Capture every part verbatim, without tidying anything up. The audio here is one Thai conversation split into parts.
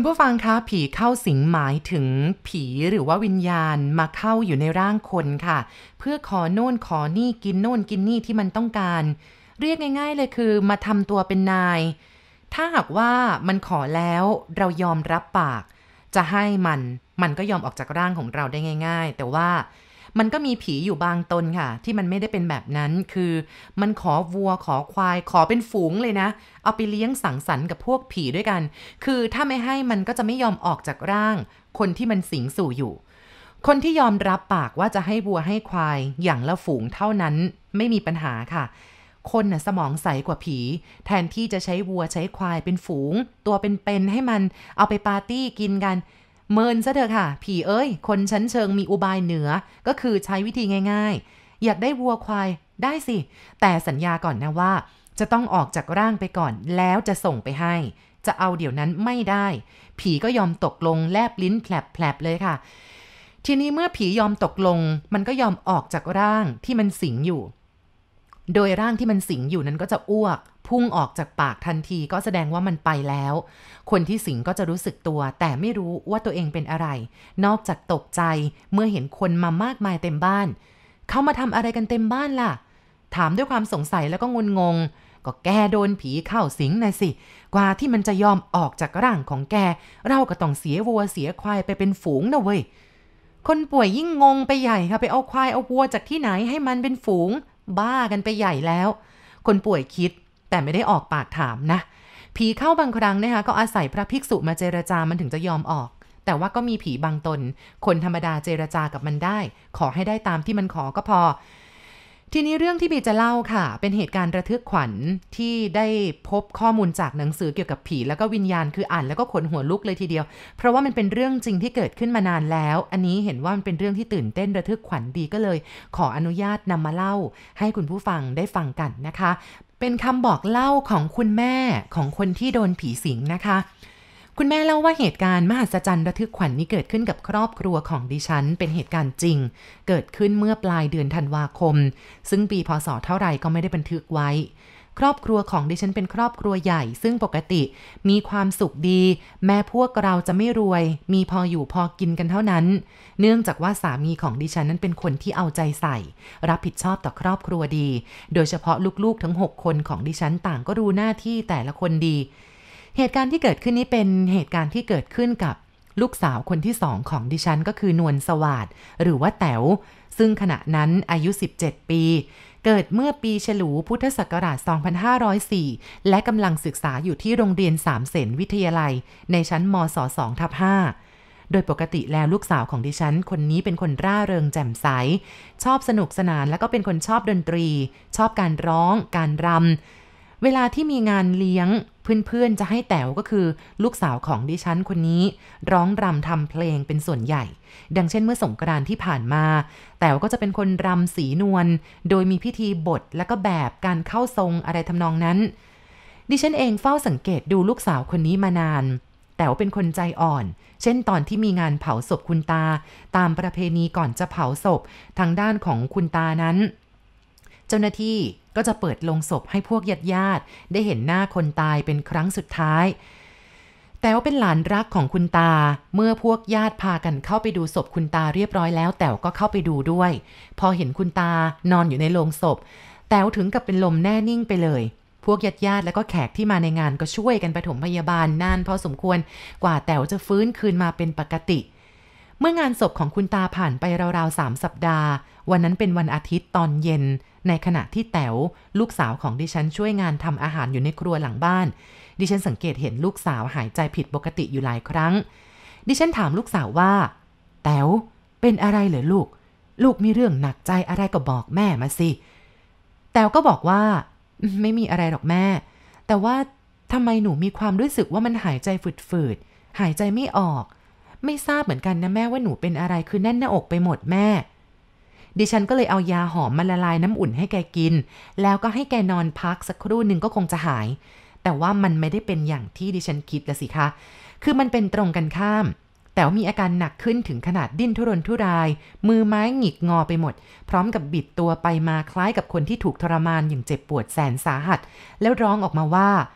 ผู้ฟังคะผีเข้าสิงหมายถึงผีหรือว่าวิญญาณมาเข้าอยู่ในร่างคนค่ะเพื่อขอโน่นขอนี่กินโน่นกินนี่ที่มันต้องการเรียกง่ายๆเลยคือมาทำตัวเป็นนายถ้าหากว่ามันขอแล้วเรายอมรับปากจะให้มันมันก็ยอมออกจากร่างของเราได้ง่ายๆแต่ว่ามันก็มีผีอยู่บางตนค่ะที่มันไม่ได้เป็นแบบนั้นคือมันขอวัวขอควายขอเป็นฝูงเลยนะเอาไปเลี้ยงสังสรรค์กับพวกผีด้วยกันคือถ้าไม่ให้มันก็จะไม่ยอมออกจากร่างคนที่มันสิงสู่อยู่คนที่ยอมรับปากว่าจะให้วัวให้ควายอย่างละฝูงเท่านั้นไม่มีปัญหาค่ะคนน่ะสมองใสกว่าผีแทนที่จะใช้วัวใช้ควายเป็นฝูงตัวเป็นๆให้มันเอาไปปาร์ตี้กินกันเมินซะเถอะค่ะผีเอ้ยคนชั้นเชิงมีอุบายเหนือก็คือใช้วิธีง่ายๆอยากได้วัวควายได้สิแต่สัญญาก่อนนะว่าจะต้องออกจากร่างไปก่อนแล้วจะส่งไปให้จะเอาเดี๋ยวนั้นไม่ได้ผีก็ยอมตกลงแลบลิ้นแผลบๆเลยค่ะทีนี้เมื่อผียอมตกลงมันก็ยอมออกจากร่างที่มันสิงอยู่โดยร่างที่มันสิงอยู่นั้นก็จะอ้วกพุ่งออกจากปากทันทีก็แสดงว่ามันไปแล้วคนที่สิงก็จะรู้สึกตัวแต่ไม่รู้ว่าตัวเองเป็นอะไรนอกจากตกใจเมื่อเห็นคนมามากมายเต็มบ้านเขามาทำอะไรกันเต็มบ้านล่ะถามด้วยความสงสัยแล้วก็งุนงงก็แกโดนผีเข้าสิงน่ะสิกว่าที่มันจะยอมออกจากร่างของแกเราก็ต้องเสียวัวเสียควายไปเป็นฝูงนะเว้ยคนป่วยยิ่งงงไปใหญ่ค่ะไปเอาควายเอาวัวจากที่ไหนให้มันเป็นฝูงบ้ากันไปใหญ่แล้วคนป่วยคิดแต่ไม่ได้ออกปากถามนะผีเข้าบางครั้งนะคะก็อาศัยพระภิกษุมาเจรจามันถึงจะยอมออกแต่ว่าก็มีผีบางตนคนธรรมดาเจรจากับมันได้ขอให้ได้ตามที่มันขอก็พอทีนี้เรื่องที่บีจะเล่าค่ะเป็นเหตุการณ์ระทึกขวัญที่ได้พบข้อมูลจากหนังสือเกี่ยวกับผีแล้วก็วิญญาณคืออ่านแล้วก็ขนหัวลุกเลยทีเดียวเพราะว่ามันเป็นเรื่องจริงที่เกิดขึ้นมานานแล้วอันนี้เห็นว่ามันเป็นเรื่องที่ตื่นเต้นระทึกขวัญบีก็เลยขออนุญาตนำมาเล่าให้คุณผู้ฟังได้ฟังกันนะคะเป็นคำบอกเล่าของคุณแม่ของคนที่โดนผีสิงนะคะคุณแม่เล่าว่าเหตุการณ์มหัศจรรย์ระทึกขวัญ นี้เกิดขึ้นกับครอบครัวของดิฉันเป็นเหตุการณ์จริงเกิดขึ้นเมื่อปลายเดือนธันวาคมซึ่งปีพศเท่าไหร่ก็ไม่ได้บันทึกไว้ครอบครัวของดิฉันเป็นครอบครัวใหญ่ซึ่งปกติมีความสุขดีแม้พวกเราจะไม่รวยมีพออยู่พอกินกันเท่านั้นเนื่องจากว่าสามีของดิฉันนั้นเป็นคนที่เอาใจใส่รับผิดชอบต่อครอบครัวดีโดยเฉพาะลูกๆทั้งหกคนของดิฉันต่างก็รู้หน้าที่แต่ละคนดีเหตุการณ์ที่เกิดขึ้นนี้เป็นเหตุการณ์ที่เกิดขึ้นกับลูกสาวคนที่สองของดิฉันก็คือนวลสวัสดิ์หรือว่าแต๋วซึ่งขณะนั้นอายุสิบเจ็ดปีเกิดเมื่อปีฉลูพุทธศักราชสองพันห้าร้อยสี่และกำลังศึกษาอยู่ที่โรงเรียนสามเสนวิทยาลัยในชั้นมศ สองทับห้า โดยปกติแล้วลูกสาวของดิฉันคนนี้เป็นคนร่าเริงแจ่มใสชอบสนุกสนานแล้วก็เป็นคนชอบดนตรีชอบการร้องการรำเวลาที่มีงานเลี้ยงเพื่อนๆจะให้แต๋วก็คือลูกสาวของดิฉันคนนี้ร้องรำทำเพลงเป็นส่วนใหญ่ดังเช่นเมื่อสงกรานต์ที่ผ่านมาแต๋วก็จะเป็นคนรำสีนวลโดยมีพิธีบทและก็แบบการเข้าทรงอะไรทำนองนั้นดิฉันเองเฝ้าสังเกตดูลูกสาวคนนี้มานานแต๋วเป็นคนใจอ่อนเช่นตอนที่มีงานเผาศพคุณตาตามประเพณีก่อนจะเผาศพทางด้านของคุณตานั้นเจ้าหน้าที่ก็จะเปิดโลงศพให้พวกญาติๆได้เห็นหน้าคนตายเป็นครั้งสุดท้ายแต๋วเป็นหลานรักของคุณตาเมื่อพวกญาติพากันเข้าไปดูศพคุณตาเรียบร้อยแล้วแต๋วก็เข้าไปดูด้วยพอเห็นคุณตานอนอยู่ในโลงศพแต๋วถึงกับเป็นลมแน่นิ่งไปเลยพวกญาติๆแล้วก็แขกที่มาในงานก็ช่วยกันปฐมพยาบาลนานพอสมควรกว่าแต๋วจะฟื้นคืนมาเป็นปกติเมื่องานศพของคุณตาผ่านไปราวๆสามสัปดาห์วันนั้นเป็นวันอาทิตย์ตอนเย็นในขณะที่แต๋วลูกสาวของดิฉันช่วยงานทำอาหารอยู่ในครัวหลังบ้านดิฉันสังเกตเห็นลูกสาวหายใจผิดปกติอยู่หลายครั้งดิฉันถามลูกสาวว่าแต๋วเป็นอะไรเหรอลูกลูกมีเรื่องหนักใจอะไรก็บอกแม่มาสิแต๋วก็บอกว่าไม่มีอะไรหรอกแม่แต่ว่าทำไมหนูมีความรู้สึกว่ามันหายใจฝืดๆหายใจไม่ออกไม่ทราบเหมือนกันนะแม่ว่าหนูเป็นอะไรคือแน่นหน้าอกไปหมดแม่ดิฉันก็เลยเอายาหอมมาละลายน้ำอุ่นให้แกกินแล้วก็ให้แกนอนพักสักครู่หนึ่งก็คงจะหายแต่ว่ามันไม่ได้เป็นอย่างที่ดิฉันคิดละสิคะคือมันเป็นตรงกันข้ามแต่ว่ามีอาการหนักขึ้นถึงขนาดดิ้นทุรนทุรายมือไม้หงิกงอไปหมดพร้อมกับบิดตัวไปมาคล้ายกับคนที่ถูกทรมานอย่างเจ็บปวดแสนสาหัสแล้วร้องออกมาว่า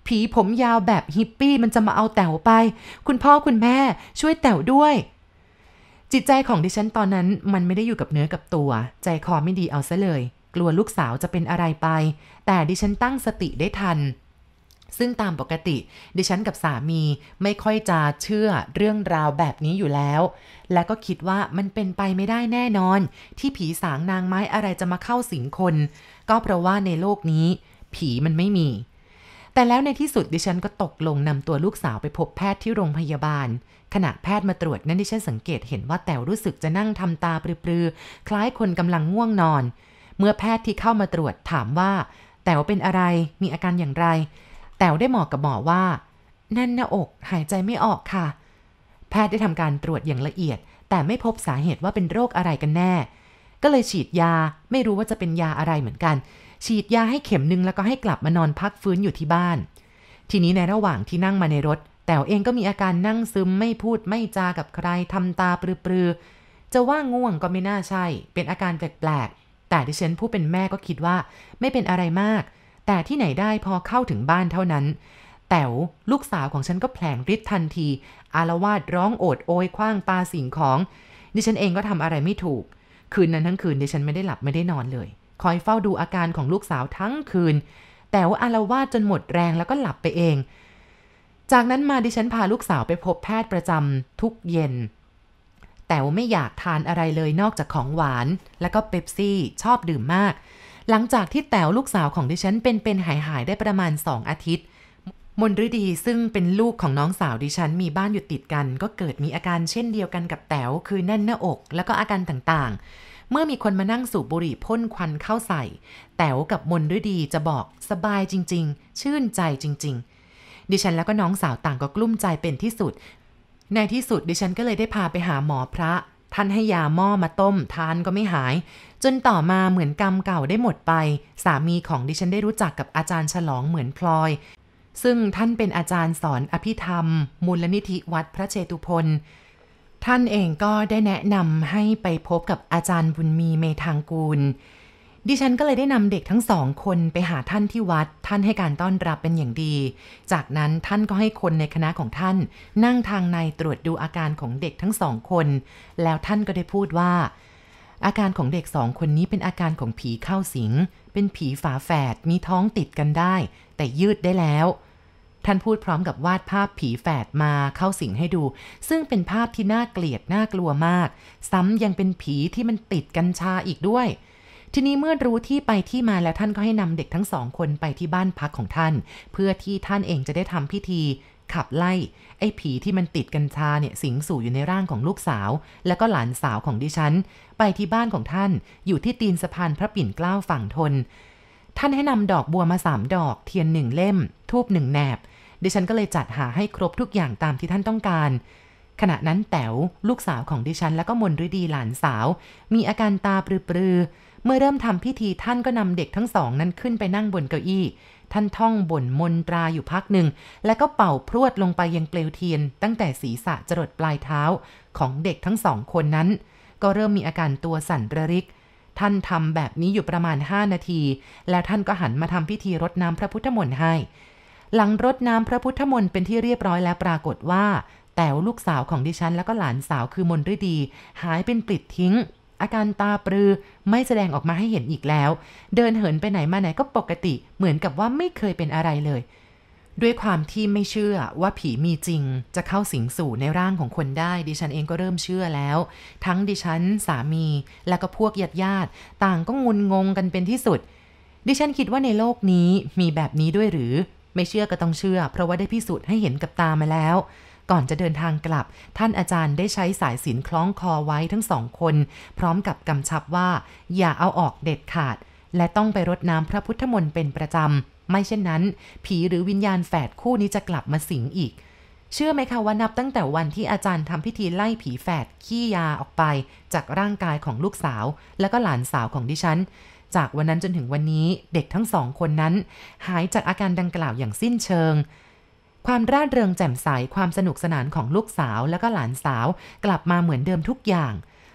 ผีผมยาวแบบฮิปปี้มันจะมาเอาแต๋วไปคุณพ่อคุณแม่ช่วยแต๋วด้วยจิตใจของดิฉันตอนนั้นมันไม่ได้อยู่กับเนื้อกับตัวใจคอไม่ดีเอาซะเลยกลัวลูกสาวจะเป็นอะไรไปแต่ดิฉันตั้งสติได้ทันซึ่งตามปกติดิฉันกับสามีไม่ค่อยจะเชื่อเรื่องราวแบบนี้อยู่แล้วและก็คิดว่ามันเป็นไปไม่ได้แน่นอนที่ผีสางนางไม้อะไรจะมาเข้าสิงคนก็เพราะว่าในโลกนี้ผีมันไม่มีแต่แล้วในที่สุดดิฉันก็ตกลงนำตัวลูกสาวไปพบแพทย์ที่โรงพยาบาลขณะแพทย์มาตรวจนั้นดิฉันสังเกตเห็นว่าแต๋วรู้สึกจะนั่งทำตาปรือๆคล้ายคนกำลังง่วงนอนเมื่อแพทย์ที่เข้ามาตรวจถามว่าแต๋วเป็นอะไรมีอาการอย่างไรแต๋วได้บอกกับหมอว่าแน่นหน้าอกหายใจไม่ออกค่ะแพทย์ได้ทำการตรวจอย่างละเอียดแต่ไม่พบสาเหตุว่าเป็นโรคอะไรกันแน่ก็เลยฉีดยาไม่รู้ว่าจะเป็นยาอะไรเหมือนกันฉีดยาให้เข็มนึงแล้วก็ให้กลับมานอนพักฟื้นอยู่ที่บ้านทีนี้ในระหว่างที่นั่งมาในรถแต๋วเองก็มีอาการนั่งซึมไม่พูดไม่จากับใครทำตาปรือๆจะว่าง่วงก็ไม่น่าใช่เป็นอาการแปลกๆแต่ดิฉันผู้เป็นแม่ก็คิดว่าไม่เป็นอะไรมากแต่ที่ไหนได้พอเข้าถึงบ้านเท่านั้นแต๋วลูกสาวของฉันก็แผลงฤทธิ์ทันทีอาละวาดร้องโอดโอยคว้างปาสิ่งของดิฉันเองก็ทำอะไรไม่ถูกคืนนั้นทั้งคืนดิฉันไม่ได้หลับไม่ได้นอนเลยคอยเฝ้าดูอาการของลูกสาวทั้งคืนแต๋วอาละวาดจนหมดแรงแล้วก็หลับไปเองจากนั้นมาดิฉันพาลูกสาวไปพบแพทย์ประจำทุกเย็นแต๋วไม่อยากทานอะไรเลยนอกจากของหวานแล้วก็เป๊ปซี่ชอบดื่มมากหลังจากที่แต๋วลูกสาวของดิฉันเป็นๆหายๆได้ประมาณสองอาทิตย์มนฤดีซึ่งเป็นลูกของน้องสาวดิฉันมีบ้านอยู่ติดกันก็เกิดมีอาการเช่นเดียวกันกับแต๋วคือแน่นหน้าอกแล้วก็อาการต่างๆเมื่อมีคนมานั่งสูบบุหรี่พ่นควันเข้าใส่แต๋วกับมนฤดีจะบอกสบายจริงๆชื่นใจจริงๆดิฉันแล้วก็น้องสาวต่างก็กลุ้มใจเป็นที่สุดในที่สุดดิฉันก็เลยได้พาไปหาหมอพระท่านให้ยาหม้อมาต้มทานก็ไม่หายจนต่อมาเหมือนกรรมเก่าได้หมดไปสามีของดิฉันได้รู้จักกับอาจารย์ฉลองเหมือนพลอยซึ่งท่านเป็นอาจารย์สอนอภิธรรมมูลนิธิวัดพระเชตุพนท่านเองก็ได้แนะนำให้ไปพบกับอาจารย์บุญมีเมธางกูลดิฉันก็เลยได้นำเด็กทั้งสองคนไปหาท่านที่วัดท่านให้การต้อนรับเป็นอย่างดีจากนั้นท่านก็ให้คนในคณะของท่านนั่งทางในตรวจดูอาการของเด็กทั้งสองคนแล้วท่านก็ได้พูดว่าอาการของเด็กสองคนนี้เป็นอาการของผีเข้าสิงเป็นผีฝาแฝดมีท้องติดกันได้แต่ยืดได้แล้วท่านพูดพร้อมกับวาดภาพผีแฝดมาเข้าสิงให้ดูซึ่งเป็นภาพที่น่าเกลียดน่ากลัวมากซ้ำยังเป็นผีที่มันติดกัญชาอีกด้วยทีนี้เมื่อรู้ที่ไปที่มาแล้วท่านก็ให้นำเด็กทั้งสองคนไปที่บ้านพักของท่านเพื่อที่ท่านเองจะได้ทำพิธีขับไล่ไอ้ผีที่มันติดกัญชาเนี่ยสิงสู่อยู่ในร่างของลูกสาวและก็หลานสาวของดิฉันไปที่บ้านของท่านอยู่ที่ตีนสะพานพระปิ่นเกล้าฝั่งทนท่านให้นำดอกบัวมาสามดอกเทียนหนึ่งเล่มธูปหนึ่งแหนบดิฉันก็เลยจัดหาให้ครบทุกอย่างตามที่ท่านต้องการขณะนั้นแต๋วลูกสาวของดิฉันและก็มนฤดีหลานสาวมีอาการตาปรือๆเมื่อเริ่มทำพิธีท่านก็นำเด็กทั้งสองนั้นขึ้นไปนั่งบนเก้าอี้ท่านท่องบ่นมนตราอยู่พักหนึ่งแล้วก็เป่าพรวดลงไปยังเปลวเทียนตั้งแต่ศีรษะจรดปลายเท้าของเด็กทั้งสองคนนั้นก็เริ่มมีอาการตัวสั่นระริกท่านทำแบบนี้อยู่ประมาณห้านาทีแล้วท่านก็หันมาทำพิธีรดน้ำพระพุทธมนต์ให้หลังรดน้ำพระพุทธมนต์เป็นที่เรียบร้อยแล้วปรากฏว่าแต๋วลูกสาวของดิฉันแล้วก็หลานสาวคือมนฤดีหายเป็นปลิดทิ้งอาการตาปรือไม่แสดงออกมาให้เห็นอีกแล้วเดินเหินไปไหนมาไหนก็ปกติเหมือนกับว่าไม่เคยเป็นอะไรเลยด้วยความที่ไม่เชื่อว่าผีมีจริงจะเข้าสิงสู่ในร่างของคนได้ดิฉันเองก็เริ่มเชื่อแล้วทั้งดิฉันสามีและก็พวกญาติญาติต่างก็งุนงงกันเป็นที่สุดดิฉันคิดว่าในโลกนี้มีแบบนี้ด้วยหรือไม่เชื่อก็ต้องเชื่อเพราะว่าได้พิสูจน์ให้เห็นกับตามาแล้วก่อนจะเดินทางกลับท่านอาจารย์ได้ใช้สายสิญจน์คล้องคอไว้ทั้งสองคนพร้อมกับกำชับว่าอย่าเอาออกเด็ดขาดและต้องไปรดน้ำพระพุทธมนต์เป็นประจำไม่เช่นนั้นผีหรือวิญญาณแฝดคู่นี้จะกลับมาสิงอีกเชื่อไหมคะว่านับตั้งแต่วันที่อาจารย์ทำพิธีไล่ผีแฝดขี้ยาออกไปจากร่างกายของลูกสาวและก็หลานสาวของดิฉันจากวันนั้นจนถึงวันนี้เด็กทั้งสองคนนั้นหายจากอาการดังกล่าวอย่างสิ้นเชิงความร่าเริงแจ่มใสความสนุกสนานของลูกสาวและก็หลานสาวกลับมาเหมือนเดิมทุกอย่าง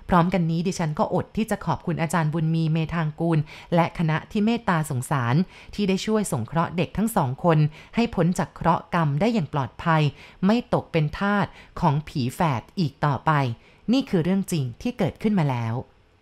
พร้อมกันนี้ดิฉันก็อดที่จะขอบคุณอาจารย์บุญมีเมธางกูลและคณะที่เมตตาสงสารที่ได้ช่วยสงเคราะห์เด็กทั้งสองคนให้พ้นจากเคราะห์กรรมได้อย่างปลอดภัยไม่ตกเป็นทาสของผีแฝดอีกต่อไปนี่คือเรื่องจริงที่เกิดขึ้นมาแล้ว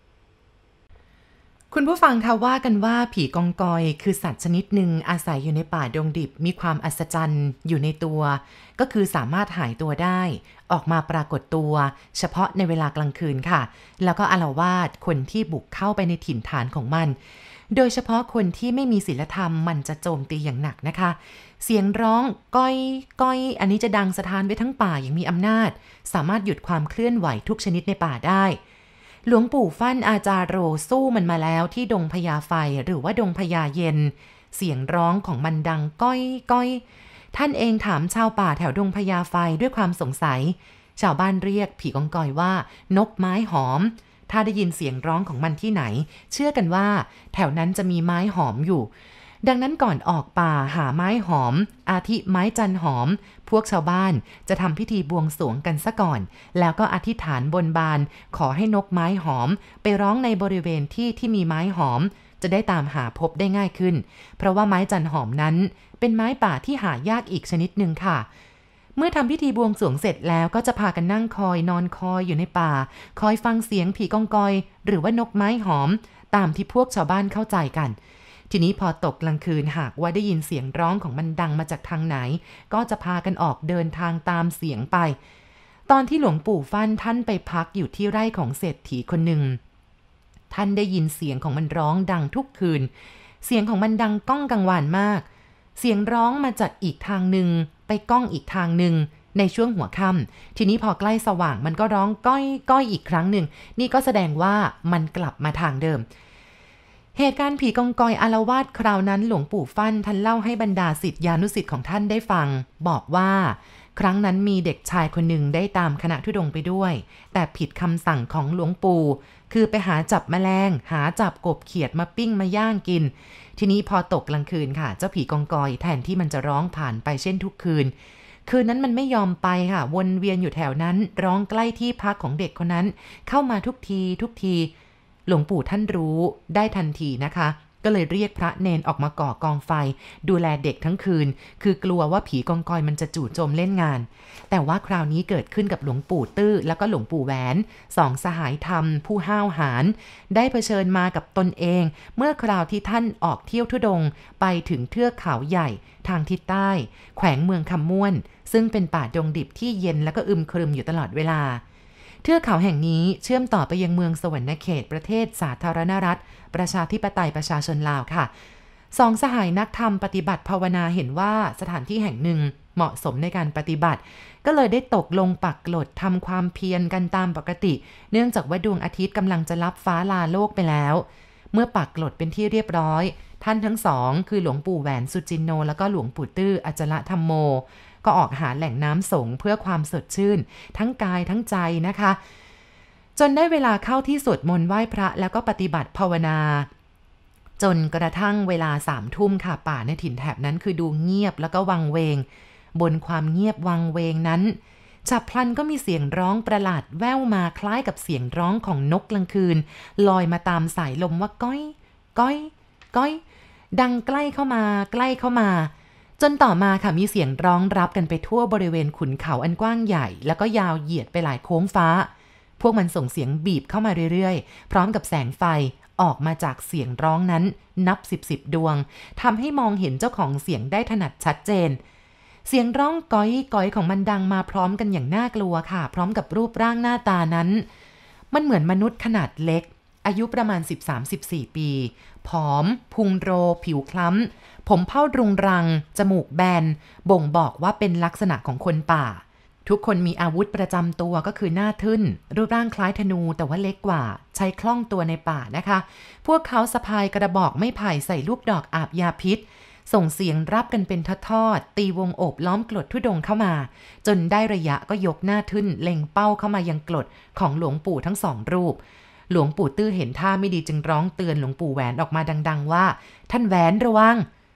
คุณผู้ฟังคะว่ากันว่าผีกองกอยคือสัตว์ชนิดหนึ่งอาศัยอยู่ในป่าดงดิบมีความอัศจรรย์อยู่ในตัวก็คือสามารถหายตัวได้ออกมาปรากฏตัวเฉพาะในเวลากลางคืนค่ะแล้วก็อาละวาดคนที่บุกเข้าไปในถิ่นฐานของมันโดยเฉพาะคนที่ไม่มีศีลธรรมมันจะโจมตีอย่างหนักนะคะเสียงร้องก้อยก้อยอันนี้จะดังสะท้านไปทั้งป่าอย่างมีอำนาจสามารถหยุดความเคลื่อนไหวทุกชนิดในป่าได้หลวงปู่ฟั่นอาจารโรสู้มันมาแล้วที่ดงพญาไฟหรือว่าดงพญาเย็นเสียงร้องของมันดังก้อยก้อยท่านเองถามชาวป่าแถวดงพญาไฟด้วยความสงสัยชาวบ้านเรียกผีกองกอยว่านกไม้หอมถ้าได้ยินเสียงร้องของมันที่ไหนเชื่อกันว่าแถวนั้นจะมีไม้หอมอยู่ดังนั้นก่อนออกป่าหาไม้หอมอาทิไม้จันหอมพวกชาวบ้านจะทำพิธีบวงสรวงกันซะก่อนแล้วก็อธิษฐานบนบานขอให้นกไม้หอมไปร้องในบริเวณที่ที่มีไม้หอมจะได้ตามหาพบได้ง่ายขึ้นเพราะว่าไม้จันหอมนั้นเป็นไม้ป่าที่หายากอีกชนิดหนึ่งค่ะเมื่อทำพิธีบวงสรวงเสร็จแล้วก็จะพากันนั่งคอยนอนคอยอยู่ในป่าคอยฟังเสียงผีกองกอยหรือว่านกไม้หอมตามที่พวกชาวบ้านเข้าใจกันทีนี้พอตกกลางคืนหากว่าได้ยินเสียงร้องของมันดังมาจากทางไหนก็จะพากันออกเดินทางตามเสียงไปตอนที่หลวงปู่ฟั่นท่านไปพักอยู่ที่ไร่ของเศรษฐีคนหนึ่งท่านได้ยินเสียงของมันร้องดังทุกคืนเสียงของมันดังก้องกังวานมากเสียงร้องมาจากอีกทางหนึ่งไปก้องอีกทางหนึ่งในช่วงหัวค่ำทีนี้พอใกล้สว่างมันก็ร้องก้อยก้อยอีกครั้งหนึ่งนี่ก็แสดงว่ามันกลับมาทางเดิมเหตุการณ์ผีกองกอยอาละวาดคราวนั้นหลวงปู่ฟั่นท่านเล่าให้บรรดาศิษยานุศิษย์ของท่านได้ฟังบอกว่าครั้งนั้นมีเด็กชายคนหนึ่งได้ตามคณะธุดงค์ไปด้วยแต่ผิดคำสั่งของหลวงปู่คือไปหาจับแมลงหาจับกบเขียดมาปิ้งมาย่างกินทีนี้พอตกกลางคืนค่ะเจ้าผีกองกอยแทนที่มันจะร้องผ่านไปเช่นทุกคืนคืนนั้นมันไม่ยอมไปค่ะวนเวียนอยู่แถวนั้นร้องใกล้ที่พักของเด็กคนนั้นเข้ามาทุกทีทุกทีหลวงปู่ท่านรู้ได้ทันทีนะคะก็เลยเรียกพระเนนออกมาก่อกองไฟดูแลเด็กทั้งคืนคือกลัวว่าผีกองกอยมันจะจู่โจมเล่นงานแต่ว่าคราวนี้เกิดขึ้นกับหลวงปู่ตื้อแล้วก็หลวงปู่แหวนสองสหายธรรมผู้ห้าวหาญได้เผชิญมากับตนเองเมื่อคราวที่ท่านออกเที่ยวธุดงค์ไปถึงเทือกเขาใหญ่ทางทิศใต้แขวงเมืองคำม่วนซึ่งเป็นป่าดงดิบที่เย็นแล้วก็อึมครึมอยู่ตลอดเวลาเทือกเขาแห่งนี้เชื่อมต่อไปยังเมืองสวรรณเขตประเทศสาธารณรัฐประชาธิปไตยประชาชนลาวค่ะสองสหายนักธรรมปฏิบัติภาวนาเห็นว่าสถานที่แห่งหนึ่งเหมาะสมในการปฏิบัติก็เลยได้ตกลงปักกลดทำความเพียรกันตามปกติเนื่องจากว่าดวงอาทิตย์กำลังจะลับฟ้าลาโลกไปแล้วเมื่อปักกลดเป็นที่เรียบร้อยท่านทั้งสองคือหลวงปู่แหวนสุจินโนแล้วก็หลวงปู่ตื้ออจละธรรมโมก็ออกหาแหล่งน้ำสงเพื่อความสดชื่นทั้งกายทั้งใจนะคะจนได้เวลาเข้าที่สวดมนต์ไหว้พระแล้วก็ปฏิบัติภาวนาจนกระทั่งเวลาสามทุ่มค่ะป่าในถิ่นแถบนั้นคือดูเงียบแล้วก็วังเวงบนความเงียบวังเวงนั้นฉับพลันก็มีเสียงร้องประหลาดแว่วมาคล้ายกับเสียงร้องของนกกลางคืนลอยมาตามสายลมว่าก้อยก้อยก้อยดังใกล้เข้ามาใกล้เข้ามาจนต่อมาค่ะมีเสียงร้องรับกันไปทั่วบริเวณขุนเขาอันกว้างใหญ่แล้วก็ยาวเหยียดไปหลายโค้งฟ้าพวกมันส่งเสียงบีบเข้ามาเรื่อยๆพร้อมกับแสงไฟออกมาจากเสียงร้องนั้นนับสิบสิบดวงทำให้มองเห็นเจ้าของเสียงได้ถนัดชัดเจนเสียงร้องก้อยก้อยของมันดังมาพร้อมกันอย่างน่ากลัวค่ะพร้อมกับรูปร่างหน้าตานั้นมันเหมือนมนุษย์ขนาดเล็กอายุประมาณ สิบสาม สิบสี่ ปีผอมพุงโรผิวคล้ำผมเผ้ารุงรังจมูกแบนบ่งบอกว่าเป็นลักษณะของคนป่าทุกคนมีอาวุธประจำตัวก็คือหน้าทึ่นรูปร่างคล้ายธนูแต่ว่าเล็กกว่าใช้คล่องตัวในป่านะคะพวกเขาสะพายกระบอกไม้ไผ่ใส่ลูกดอกอาบยาพิษส่งเสียงรับกันเป็นทอดๆตีวงโอบล้อมกรดธุดงค์เข้ามาจนได้ระยะก็ยกหน้าทึ่นเล็งเป้าเข้ามายังกรดของหลวงปู่ทั้งสองรูปหลวงปู่ตื้อเห็นท่าไม่ดีจึงร้องเตือนหลวงปู่แหวนออกมาดังๆว่าท่านแหวนระวัง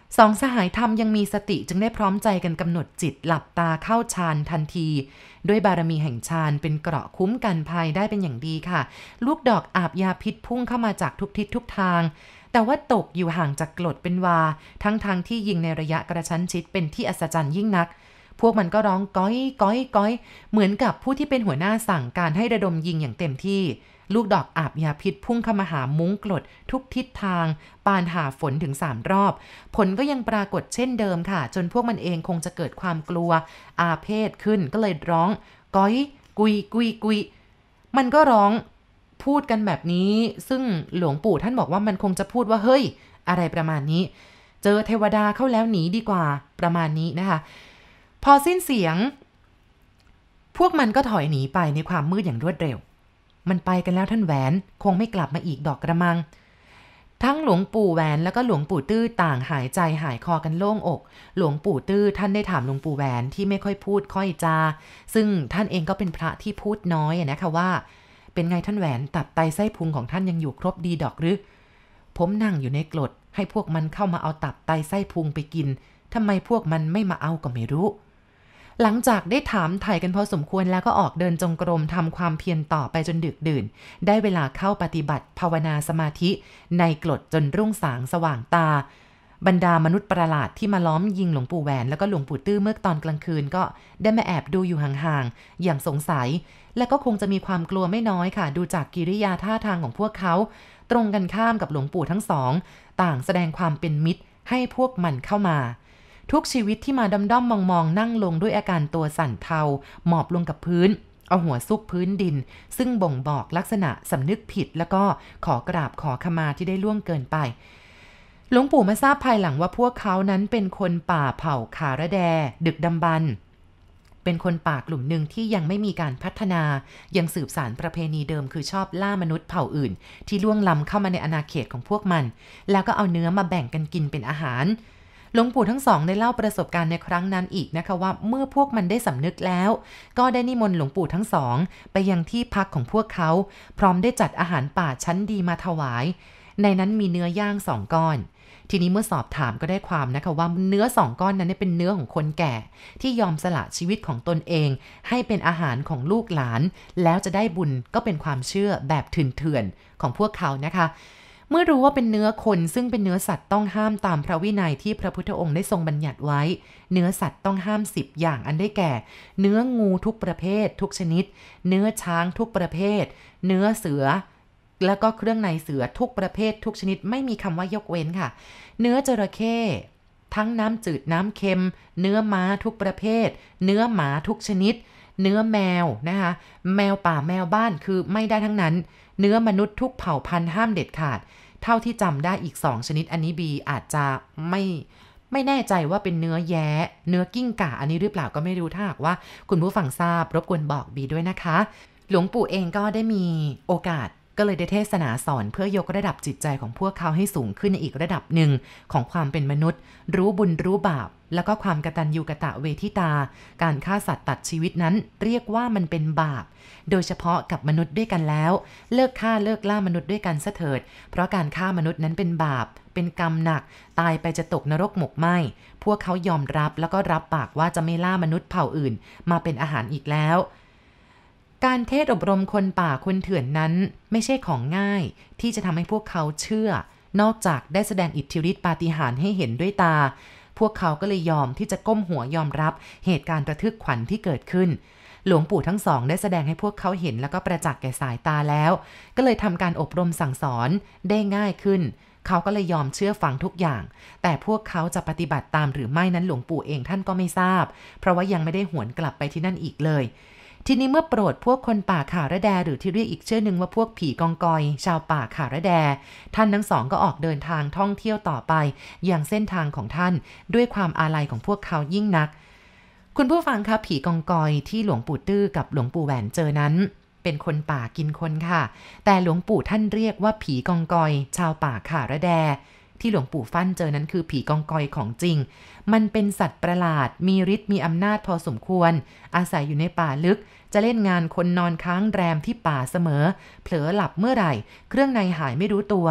สองสหายธรรมยังมีสติจึงได้พร้อมใจกันกำหนดจิตหลับตาเข้าฌานทันทีด้วยบารมีแห่งฌานเป็นเกราะคุ้มกันภัยได้เป็นอย่างดีค่ะลูกดอกอาบยาพิษพุ่งเข้ามาจากทุกทิศทุกทางแต่ว่าตกอยู่ห่างจากกรดเป็นวาทั้งทางที่ยิงในระยะกระชั้นชิดเป็นที่อัศจรรย์ยิ่งนักพวกมันก็ร้องก้อยก้อยก้อยเหมือนกับผู้ที่เป็นหัวหน้าสั่งการให้ระดมยิงอย่างเต็มที่ลูกดอกอาบยาพิษพุ่งเข้ามาหามุ้งกรดทุกทิศทางปานหาฝนถึงสามรอบผลก็ยังปรากฏเช่นเดิมค่ะจนพวกมันเองคงจะเกิดความกลัวอาเพศขึ้นก็เลยร้องก้อยกุยกุยกุยมันก็ร้องพูดกันแบบนี้ซึ่งหลวงปู่ท่านบอกว่ามันคงจะพูดว่าเฮ้ยอะไรประมาณนี้เจอเทวดาเข้าแล้วหนีดีกว่าประมาณนี้นะคะพอสิ้นเสียงพวกมันก็ถอยหนีไปในความมืดอย่างรวดเร็วมันไปกันแล้วท่านแหวนคงไม่กลับมาอีกดอกกระมังทั้งหลวงปู่แหวนแล้วก็หลวงปู่ตื้อต่างหายใจหายคอกันโล่งอกหลวงปู่ตื้อท่านได้ถามหลวงปู่แหวนที่ไม่ค่อยพูดค่อยจาซึ่งท่านเองก็เป็นพระที่พูดน้อยนะคะว่าเป็นไงท่านแหวนตับไตไส้พุงของท่านยังอยู่ครบดีดอกหรือผมนั่งอยู่ในกรดให้พวกมันเข้ามาเอาตับไตไส้พุงไปกินทำไมพวกมันไม่มาเอาก็ไม่รู้หลังจากได้ถามไถ่กันพอสมควรแล้วก็ออกเดินจงกรมทำความเพียรต่อไปจนดึกดื่นได้เวลาเข้าปฏิบัติภาวนาสมาธิในกรดจนรุ่งสางสว่างตาบรรดามนุษย์ประหลาดที่มาล้อมยิงหลวงปู่แหวนแล้วก็หลวงปู่ตื้อเมื่อตอนกลางคืนก็ได้มาแอบดูอยู่ห่างๆอย่างสงสัยและก็คงจะมีความกลัวไม่น้อยค่ะดูจากกิริยาท่าทางของพวกเขาตรงกันข้ามกับหลวงปู่ทั้งสองต่างแสดงความเป็นมิตรให้พวกมันเข้ามาทุกชีวิตที่มาดำด้อมมองมองนั่งลงด้วยอาการตัวสั่นเทาหมอบลงกับพื้นเอาหัวซุกพื้นดินซึ่งบ่งบอกลักษณะสำนึกผิดแล้วก็ขอกราบขอขมาที่ได้ล่วงเกินไปหลวงปู่มาทราบภายหลังว่าพวกเขานั้นเป็นคนป่าเผ่าขาระแดดึกดำบรรพ์เป็นคนป่ากลุ่มหนึ่งที่ยังไม่มีการพัฒนายังสืบสานประเพณีเดิมคือชอบล่ามนุษย์เผ่าอื่นที่ล่วงล้ำเข้ามาในอาณาเขตของพวกมันแล้วก็เอาเนื้อมาแบ่งกันกินเป็นอาหารหลวงปู่ทั้งสองได้เล่าประสบการณ์ในครั้งนั้นอีกนะคะว่าเมื่อพวกมันได้สำนึกแล้วก็ได้นิมนต์หลวงปู่ทั้งสองไปยังที่พักของพวกเขาพร้อมได้จัดอาหารป่าชั้นดีมาถวายในนั้นมีเนื้อย่างสองก้อนทีนี้เมื่อสอบถามก็ได้ความนะคะว่าเนื้อสองก้อนนั้นเป็นเนื้อของคนแก่ที่ยอมสละชีวิตของตนเองให้เป็นอาหารของลูกหลานแล้วจะได้บุญก็เป็นความเชื่อแบบเถื่อนๆของพวกเขานะคะเมื่อรู้ว่าเป็นเนื้อคนซึ่งเป็นเนื้อสัตว์ต้องห้ามตามพระวินัยที่พระพุทธองค์ได้ทรงบัญญัติไว้เนื้อสัตว์ต้องห้ามสิบอย่างอันได้แก่เนื้องูทุกประเภททุกชนิดเนื้อช้างทุกประเภทเนื้อเสือแล้วก็เครื่องในเสือทุกประเภททุกชนิดไม่มีคำว่ายกเว้นค่ะเนื้อจระเข้ทั้งน้ำจืดน้ำเค็มเนื้อม้าทุกประเภทเนื้อหมาทุกชนิดเนื้อแมวนะคะแมวป่าแมวบ้านคือไม่ได้ทั้งนั้นเนื้อมนุษย์ทุกเผ่าพันธุ์ห้ามเด็ดขาดเท่าที่จำได้อีกสองชนิดอันนี้บีอาจจะไม่ไม่แน่ใจว่าเป็นเนื้อแย้เนื้อกิ้งก่าอันนี้หรือเปล่าก็ไม่รู้ถ้าหากว่าคุณผู้ฟังทราบรบกวนบอกบีด้วยนะคะหลวงปู่เองก็ได้มีโอกาสก็เลยได้เทศนาสอนเพื่อยกระดับจิตใจของพวกเขาให้สูงขึ้นในอีกระดับหนึ่งของความเป็นมนุษย์รู้บุญรู้บาปแล้วก็ความกตัญญูกตเวทิตาการฆ่าสัตว์ตัดชีวิตนั้นเรียกว่ามันเป็นบาปโดยเฉพาะกับมนุษย์ด้วยกันแล้วเลิกฆ่าเลิกล่ามนุษย์ด้วยกันซะเถิดเพราะการฆ่ามนุษย์นั้นเป็นบาปเป็นกรรมหนักตายไปจะตกนรกหมกไหม้พวกเขายอมรับแล้วก็รับปากว่าจะไม่ล่ามนุษย์เผ่าอื่นมาเป็นอาหารอีกแล้วการเทศอบรมคนป่าคนเถื่อนนั้นไม่ใช่ของง่ายที่จะทำให้พวกเขาเชื่อนอกจากได้แสดงอิทธิฤทธิปาฏิหาริย์ให้เห็นด้วยตาพวกเขาก็เลยยอมที่จะก้มหัวยอมรับเหตุการณ์ระทึกขวัญที่เกิดขึ้นหลวงปู่ทั้งสองได้แสดงให้พวกเขาเห็นแล้วก็ประจักษ์แก่สายตาแล้วก็เลยทำการอบรมสั่งสอนได้ง่ายขึ้นเขาก็เลยยอมเชื่อฟังทุกอย่างแต่พวกเขาจะปฏิบัติตามหรือไม่นั้นหลวงปู่เองท่านก็ไม่ทราบเพราะว่ายังไม่ได้หวนกลับไปที่นั่นอีกเลยทีนี้เมื่อโปรดพวกคนป่าขาระแดหรือที่เรียกอีกชื่อหนึ่งว่าพวกผีกองกอยชาวป่าขาระแดท่านทั้งสองก็ออกเดินทางท่องเที่ยวต่อไปอย่างเส้นทางของท่านด้วยความอาลัยของพวกเขายิ่งนักคุณผู้ฟังคะผีกองกอยที่หลวงปู่ตื้อกับหลวงปู่แหวนเจอนั้นเป็นคนป่ากินคนค่ะแต่หลวงปู่ท่านเรียกว่าผีกองกอยชาวป่าขาระแดที่หลวงปู่ฟั่นเจอนั้นคือผีกองกอยของจริงมันเป็นสัตว์ประหลาดมีฤทธิ์มีอำนาจพอสมควรอาศัยอยู่ในป่าลึกจะเล่นงานคนนอนค้างแรมที่ป่าเสมอเผลอหลับเมื่อไหร่เครื่องในหายไม่รู้ตัว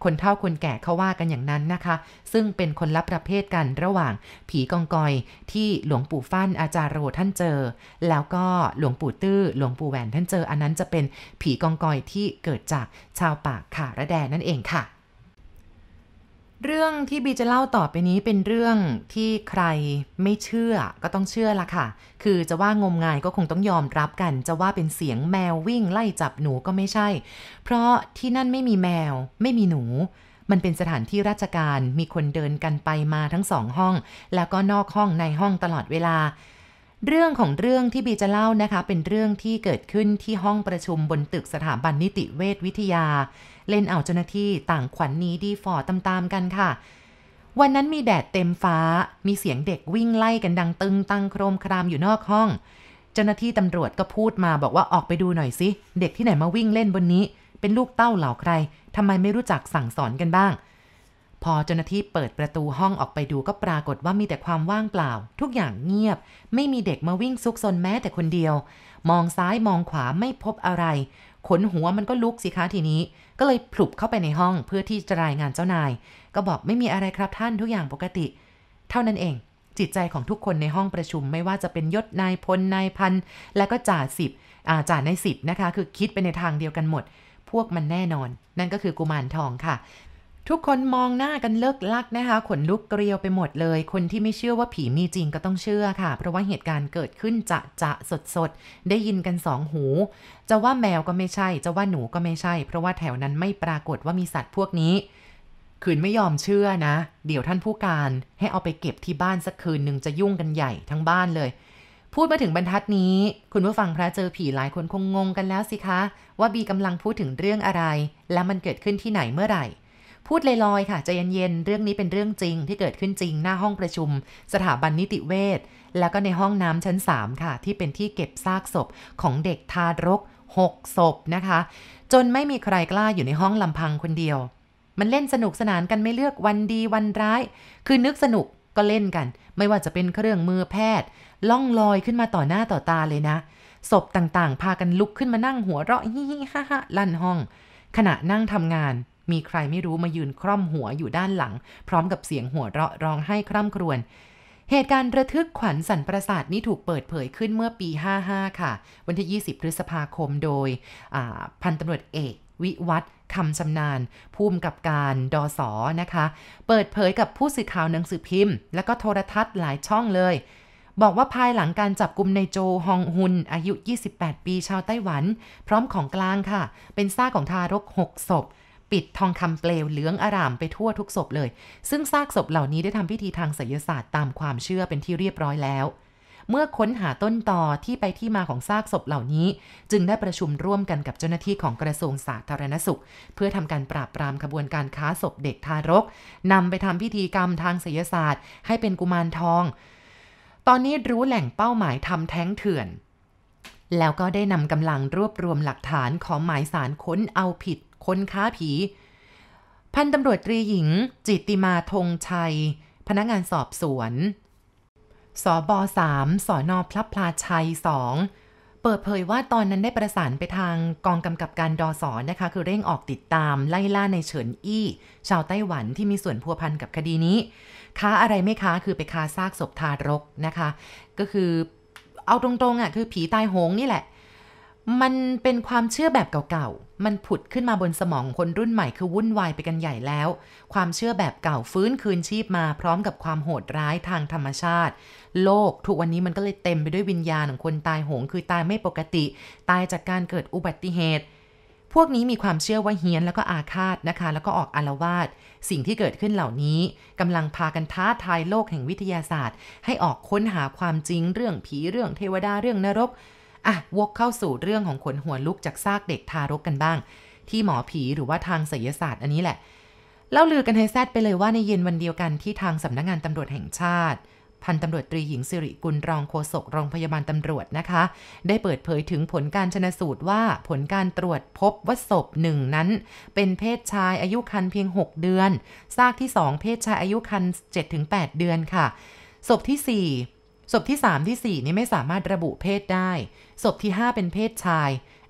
คนเฒ่าคนแก่เขาว่ากันอย่างนั้นนะคะซึ่งเป็นคนละประเภทกันระหว่างผีกองกอยที่หลวงปู่ฟั่นอาจารย์โรท่านเจอแล้วก็หลวงปู่ตื้อหลวงปู่แหวนท่านเจออันนั้นจะเป็นผีกองกอยที่เกิดจากชาวป่าขาระแดนั่นเองค่ะเรื่องที่บีจะเล่าต่อไปนี้เป็นเรื่องที่ใครไม่เชื่อก็ต้องเชื่อละค่ะคือจะว่างมงายก็คงต้องยอมรับกันจะว่าเป็นเสียงแมววิ่งไล่จับหนูก็ไม่ใช่เพราะที่นั่นไม่มีแมวไม่มีหนูมันเป็นสถานที่ราชการมีคนเดินกันไปมาทั้งสองห้องแล้วก็นอกห้องในห้องตลอดเวลาเรื่องของเรื่องที่บีจะเล่านะคะเป็นเรื่องที่เกิดขึ้นที่ห้องประชุมบนตึกสถาบันนิติเวชวิทยาเล่นเอาเจ้าหน้าที่ต่างขวัญหนีดีฝ่อตามๆกันค่ะวันนั้นมีแดดเต็มฟ้ามีเสียงเด็กวิ่งไล่กันดังตึงตังโครมครามอยู่นอกห้องเจ้าหน้าที่ตำรวจก็พูดมาบอกว่าออกไปดูหน่อยสิเด็กที่ไหนมาวิ่งเล่นบนนี้เป็นลูกเต้าเหล่าใครทำไมไม่รู้จักสั่งสอนกันบ้างพอเจ้าหน้าที่เปิดประตูห้องออกไปดูก็ปรากฏว่ามีแต่ความว่างเปล่าทุกอย่างเงียบไม่มีเด็กมาวิ่งซุกซนแม้แต่คนเดียวมองซ้ายมองขวาไม่พบอะไรขนหัวมันก็ลุกสิคะทีนี้ก็เลยผลุบเข้าไปในห้องเพื่อที่จะรายงานเจ้านายก็บอกไม่มีอะไรครับท่านทุกอย่างปกติเท่านั้นเองจิตใจของทุกคนในห้องประชุมไม่ว่าจะเป็นยศนายพลนายพันและก็จ่าสิบอ่าจ่านายสิบนะคะคือคิดไปในทางเดียวกันหมดพวกมันแน่นอนนั่นก็คือกุมารทองค่ะทุกคนมองหน้ากันเลิกลักนะคะขนลุกเกลียวไปหมดเลยคนที่ไม่เชื่อว่าผีมีจริงก็ต้องเชื่อค่ะเพราะว่าเหตุการณ์เกิดขึ้นจะจะสดสดได้ยินกันสองหูจะว่าแมวก็ไม่ใช่จะว่าหนูก็ไม่ใช่เพราะว่าแถวนั้นไม่ปรากฏว่ามีสัตว์พวกนี้คืนไม่ยอมเชื่อนะเดี๋ยวท่านผู้การให้เอาไปเก็บที่บ้านสักคืนหนึ่งจะยุ่งกันใหญ่ทั้งบ้านเลยพูดมาถึงบรรทัดนี้คุณผู้ฟังพระเจอผีหลายคนคงงงกันแล้วสิคะว่าบีกำลังพูดถึงเรื่องอะไรและมันเกิดขึ้นที่ไหนเมื่อไหร่พูดลอยๆค่ะใจเย็นๆเรื่องนี้เป็นเรื่องจริงที่เกิดขึ้นจริงหน้าห้องประชุมสถาบันนิติเวชแล้วก็ในห้องน้ำชั้นสามค่ะที่เป็นที่เก็บซากศพของเด็กทารกหกศพนะคะจนไม่มีใครกล้าอยู่ในห้องลำพังคนเดียวมันเล่นสนุกสนานกันไม่เลือกวันดีวันร้ายคือนึกสนุกก็เล่นกันไม่ว่าจะเป็นเครื่องมือแพทย์ล่องลอยขึ้นมาต่อหน้าต่อตาเลยนะศพต่างๆพากันลุกขึ้นมานั่งหัวเราะฮิฮิฮ่าฮ่าลั่นห้องขณะนั่งทำงานมีใครไม่รู้มายืนคร่อมหัวอยู่ด้านหลังพร้อมกับเสียงหัวเราะร้องไห้คร่ำครวญเหตุการณ์ระทึกขวัญสั่นประสาทนี้ถูกเปิดเผยขึ้นเมื่อปีห้าสิบห้าค่ะวันที่ยี่สิบพฤษภาคมโดยพันตำรวจเอกวิวัฒน์คำชำนาญผู้กำกับการดส.นะคะเปิดเผยกับผู้สื่อข่าวหนังสือพิมพ์และก็โทรทัศน์หลายช่องเลยบอกว่าภายหลังการจับกุมนายโจฮองฮุนอายุยี่สิบแปดปีชาวไต้หวันพร้อมของกลางค่ะเป็นซากของทารกหกศพปิดทองคำเปลวเหลืองอร่ามไปทั่วทุกศพเลยซึ่งซากศพเหล่านี้ได้ทำพิธีทางไสยศาสตร์ตามความเชื่อเป็นที่เรียบร้อยแล้วเมื่อค้นหาต้นตอที่ไปที่มาของซากศพเหล่านี้จึงได้ประชุมร่วมกันกับเจ้าหน้าที่ของกระทรวงสาธารณสุขเพื่อทำการปราบปรามขบวนการค้าศพเด็กทารกนำไปทำพิธีกรรมทางไสยศาสตร์ให้เป็นกุมารทองตอนนี้รู้แหล่งเป้าหมายทำแท้งเถื่อนแล้วก็ได้นำกำลังรวบรวมหลักฐานขอหมายศาลค้นเอาผิดคนค้าผีพันตำรวจตรีหญิงจิตติมาธงชัยพนักงานสอบสวนสบสามสนพลับพลาชัยสองเปิดเผยว่าตอนนั้นได้ประสานไปทางกองกำกับการดส.นะคะคือเร่งออกติดตามไล่ล่าในเฉินอี้ชาวไต้หวันที่มีส่วนพัวพันกับคดีนี้ค้าอะไรไม่ค้าคือไปค้าซากศพทารกนะคะก็คือเอาตรงๆอ่ะคือผีตายโหงนี่แหละมันเป็นความเชื่อแบบเก่าๆมันผุดขึ้นมาบนสมองคนรุ่นใหม่คือวุ่นวายไปกันใหญ่แล้วความเชื่อแบบเก่าฟื้นคืนชีพมาพร้อมกับความโหดร้ายทางธรรมชาติโลกทุกวันนี้มันก็เลยเต็มไปด้วยวิญญาณของคนตายโหงคือตายไม่ปกติตายจากการเกิดอุบัติเหตุพวกนี้มีความเชื่อว่าเฮี้ยนแล้วก็อาฆาตนะคะแล้วก็ออกอาละวาดสิ่งที่เกิดขึ้นเหล่านี้กำลังพากันท้าทายโลกแห่งวิทยาศาสตร์ให้ออกค้นหาความจริงเรื่องผีเรื่องเทวดาเรื่องนรกอ่ะวกเข้าสู่เรื่องของขนหัวลุกจากซากเด็กทารกกันบ้างที่หมอผีหรือว่าทางไสยศาสตร์อันนี้แหละเล่าลือกันให้แซดไปเลยว่าในเย็นวันเดียวกันที่ทางสำนักงานตำรวจแห่งชาติพันตำรวจตรีหญิงสิริกุลรองโฆษกโรงพยาบาลตำรวจนะคะได้เปิดเผยถึงผลการชนสูตรว่าผลการตรวจพบว่าศพหนึ่งนั้นเป็นเพศชายอายุครรภ์เพียงหกเดือนซากที่สองเพศชายอายุครรภ์ เจ็ดถึงแปด เดือนค่ะศพที่สี่ศพที่สามที่สี่นี่ไม่สามารถระบุเพศได้ศพที่ห้าเป็นเพศชาย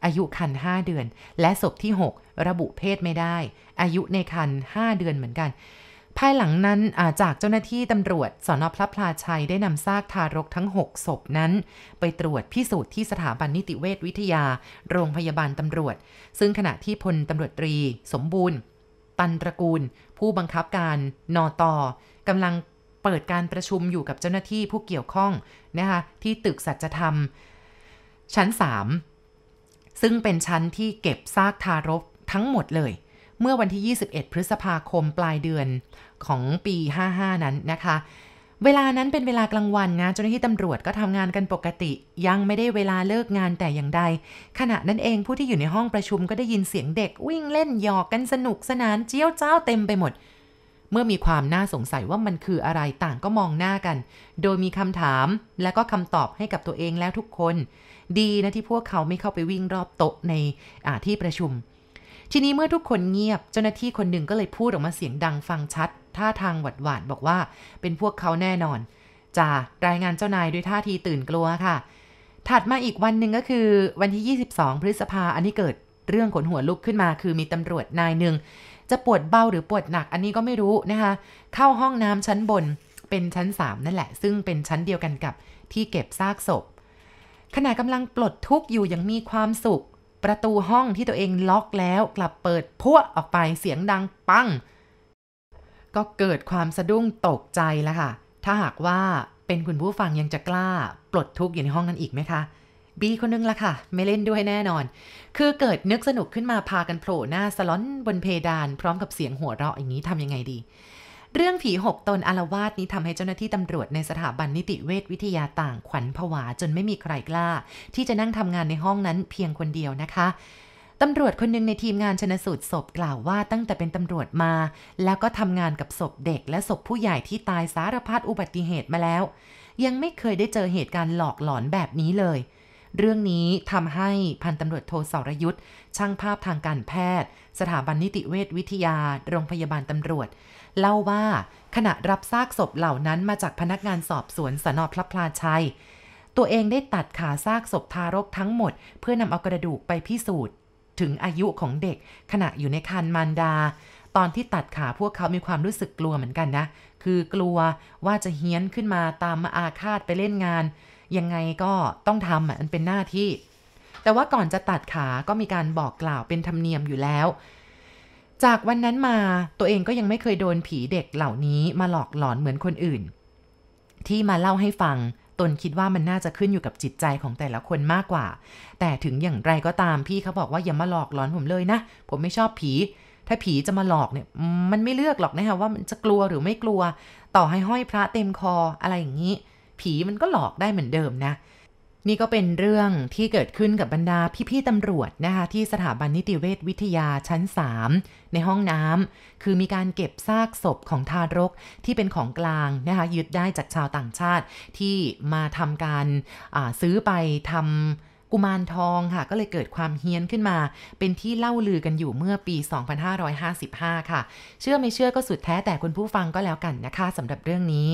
อายุครรภ์ห้าเดือนและศพที่หกระบุเพศไม่ได้อายุในครรภ์ห้าเดือนเหมือนกันภายหลังนั้นจากเจ้าหน้าที่ตำรวจสน.พระพลาชัยได้นำซากทารกทั้งหกศพนั้นไปตรวจพิสูจน์ที่สถาบันนิติเวชวิทยาโรงพยาบาลตำรวจซึ่งขณะที่พลตำรวจตรีสมบูรณ์ตันตระกูลผู้บังคับการนต.กำลังเปิดการประชุมอยู่กับเจ้าหน้าที่ผู้เกี่ยวข้องนะคะที่ตึกสัจธรรมชั้นสามซึ่งเป็นชั้นที่เก็บซากทารกทั้งหมดเลยเมื่อวันที่ยี่สิบเอ็ดพฤษภาคมปลายเดือนของปีห้าสิบห้านั้นนะคะเวลานั้นเป็นเวลากลางวันนะเจ้าหน้าที่ตำรวจก็ทำงานกันปกติยังไม่ได้เวลาเลิกงานแต่อย่างใดขณะนั้นเองผู้ที่อยู่ในห้องประชุมก็ได้ยินเสียงเด็กวิ่งเล่นหยอกกันสนุกสนานเจี๊ยวจ้าวเต็มไปหมดเมื่อมีความน่าสงสัยว่ามันคืออะไรต่างก็มองหน้ากันโดยมีคำถามและก็คำตอบให้กับตัวเองแล้วทุกคนดีนะที่พวกเขาไม่เข้าไปวิ่งรอบโต๊ะในที่ประชุมทีนี้เมื่อทุกคนเงียบเจ้าหน้าที่คนหนึ่งก็เลยพูดออกมาเสียงดังฟังชัดท่าทางหวาดหวาดบอกว่าเป็นพวกเขาแน่นอนจะรายงานเจ้านายด้วยท่าทีตื่นกลัวค่ะถัดมาอีกวันหนึ่งก็คือวันที่ยี่สิบสองพฤษภาอันนี้เกิดเรื่องขนหัวลุกขึ้นมาคือมีตำรวจนายหนึ่งจะปวดเบาหรือปวดหนักอันนี้ก็ไม่รู้นะคะเข้าห้องน้ำชั้นบนเป็นชั้นสามนั่นแหละซึ่งเป็นชั้นเดียวกันกับที่เก็บซากศพขณะกำลังปลดทุกข์อยู่อย่างมีความสุขประตูห้องที่ตัวเองล็อกแล้วกลับเปิดพั่วออกไปเสียงดังปังก็เกิดความสะดุ้งตกใจแล้วค่ะถ้าหากว่าเป็นคุณผู้ฟังยังจะกล้าปลดทุกข์อยู่ในห้องนั้นอีกไหมคะบีคนนึงละค่ะไม่เล่นด้วยแน่นอนคือเกิดนึกสนุกขึ้นมาพากันโผล่หน้าสล้อนบนเพดานพร้อมกับเสียงหัวเราะอย่างนี้ทำยังไงดีเรื่องผีหกตนอาละวาดนี้ทำให้เจ้าหน้าที่ตำรวจในสถาบันนิติเวชวิทยาต่างขวัญผวาจนไม่มีใครกล้าที่จะนั่งทำงานในห้องนั้นเพียงคนเดียวนะคะตำรวจคนหนึ่งในทีมงานชันสูตรศพกล่าวว่าตั้งแต่เป็นตำรวจมาแล้วก็ทำงานกับศพเด็กและศพผู้ใหญ่ที่ตายสารพัดอุบัติเหตุมาแล้วยังไม่เคยได้เจอเหตุการณ์หลอกหลอนแบบนี้เลยเรื่องนี้ทำให้พันตำรวจโทสรยุทธช่างภาพทางการแพทย์สถาบันนิติเวชวิทยาโรงพยาบาลตำรวจเล่าว่าขณะรับซากศพเหล่านั้นมาจากพนักงานสอบสวนสน.พระพลาชัยตัวเองได้ตัดขาซากศพทารกทั้งหมดเพื่อนำเอากระดูกไปพิสูจน์ถึงอายุของเด็กขณะอยู่ในครรภ์มารดาตอนที่ตัดขาพวกเขามีความรู้สึกกลัวเหมือนกันนะคือกลัวว่าจะเฮี้ยนขึ้นมาตามมาอาฆาตไปเล่นงานยังไงก็ต้องทำอ่ะมันเป็นหน้าที่แต่ว่าก่อนจะตัดขาก็มีการบอกกล่าวเป็นธรรมเนียมอยู่แล้วจากวันนั้นมาตัวเองก็ยังไม่เคยโดนผีเด็กเหล่านี้มาหลอกหลอนเหมือนคนอื่นที่มาเล่าให้ฟังตนคิดว่ามันน่าจะขึ้นอยู่กับจิตใจของแต่ละคนมากกว่าแต่ถึงอย่างไรก็ตามพี่เขาบอกว่าอย่ามาหลอกหลอนผมเลยนะผมไม่ชอบผีถ้าผีจะมาหลอกเนี่ยมันไม่เลือกหรอกนะคะว่ามันจะกลัวหรือไม่กลัวต่อให้ห้อยพระเต็มคออะไรอย่างนี้ผีมันก็หลอกได้เหมือนเดิมนะนี่ก็เป็นเรื่องที่เกิดขึ้นกับบรรดาพี่ๆตำรวจนะคะที่สถาบันนิติเวชวิทยาชั้นสามในห้องน้ำคือมีการเก็บซากศพของทารกที่เป็นของกลางนะคะยึดได้จากชาวต่างชาติที่มาทำการซื้อไปทำกุมารทองค่ะก็เลยเกิดความเฮี้ยนขึ้นมาเป็นที่เล่าลือกันอยู่เมื่อปีสองพันห้าร้อยห้าสิบห้าค่ะเชื่อไม่เชื่อก็สุดแท้แต่คุณผู้ฟังก็แล้วกันนะคะสำหรับเรื่องนี้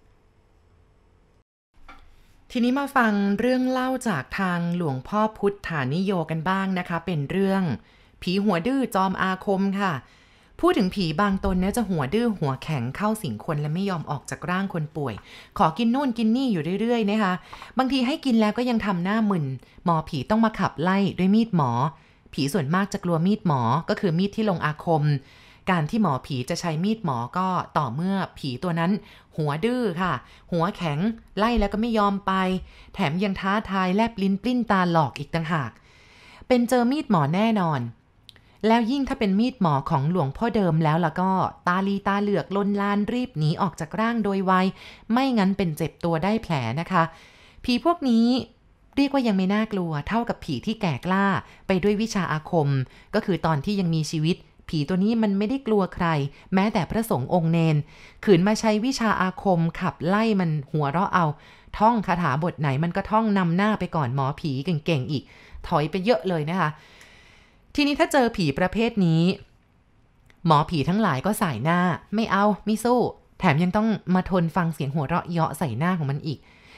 ทีนี้มาฟังเรื่องเล่าจากทางหลวงพ่อพุทธานิโยกันบ้างนะคะเป็นเรื่องผีหัวดื้อจอมอาคมค่ะพูดถึงผีบางตนเนี่ยจะหัวดื้อหัวแข็งเข้าสิงคนและไม่ยอมออกจากร่างคนป่วยขอกินนู่นกินนี่อยู่เรื่อยๆนะคะบางทีให้กินแล้วก็ยังทำหน้ามึนหมอผีต้องมาขับไล่ด้วยมีดหมอผีส่วนมากจะกลัวมีดหมอก็คือมีดที่ลงอาคมการที่หมอผีจะใช้มีดหมอก็ต่อเมื่อผีตัวนั้นหัวดื้อค่ะหัวแข็งไล่แล้วก็ไม่ยอมไปแถมยังท้าทายแลบลิ้นปลิ้นตาหลอกอีกต่างหากเป็นเจอมีดหมอแน่นอนแล้วยิ่งถ้าเป็นมีดหมอของหลวงพ่อเดิมแล้วล่ะก็ตาลีตาเหลือกลนลานรีบหนีออกจากร่างโดยไวไม่งั้นเป็นเจ็บตัวได้แผลนะคะผีพวกนี้เรียกว่ายังไม่น่ากลัวเท่ากับผีที่แก่กล้าไปด้วยวิชาอาคมก็คือตอนที่ยังมีชีวิตผีตัวนี้มันไม่ได้กลัวใครแม้แต่พระสงฆ์องค์เนนขืนมาใช้วิชาอาคมขับไล่มันหัวเราะเอาท่องคาถาบทไหนมันก็ท่องนำหน้าไปก่อนหมอผีเก่งๆอีกถอยไปเยอะเลยนะคะทีนี้ถ้าเจอผีประเภทนี้หมอผีทั้งหลายก็สายหน้าไม่เอาไม่สู้แถมยังต้องมาทนฟังเสียงหัวเราะเยาะใส่หน้าของมันอีก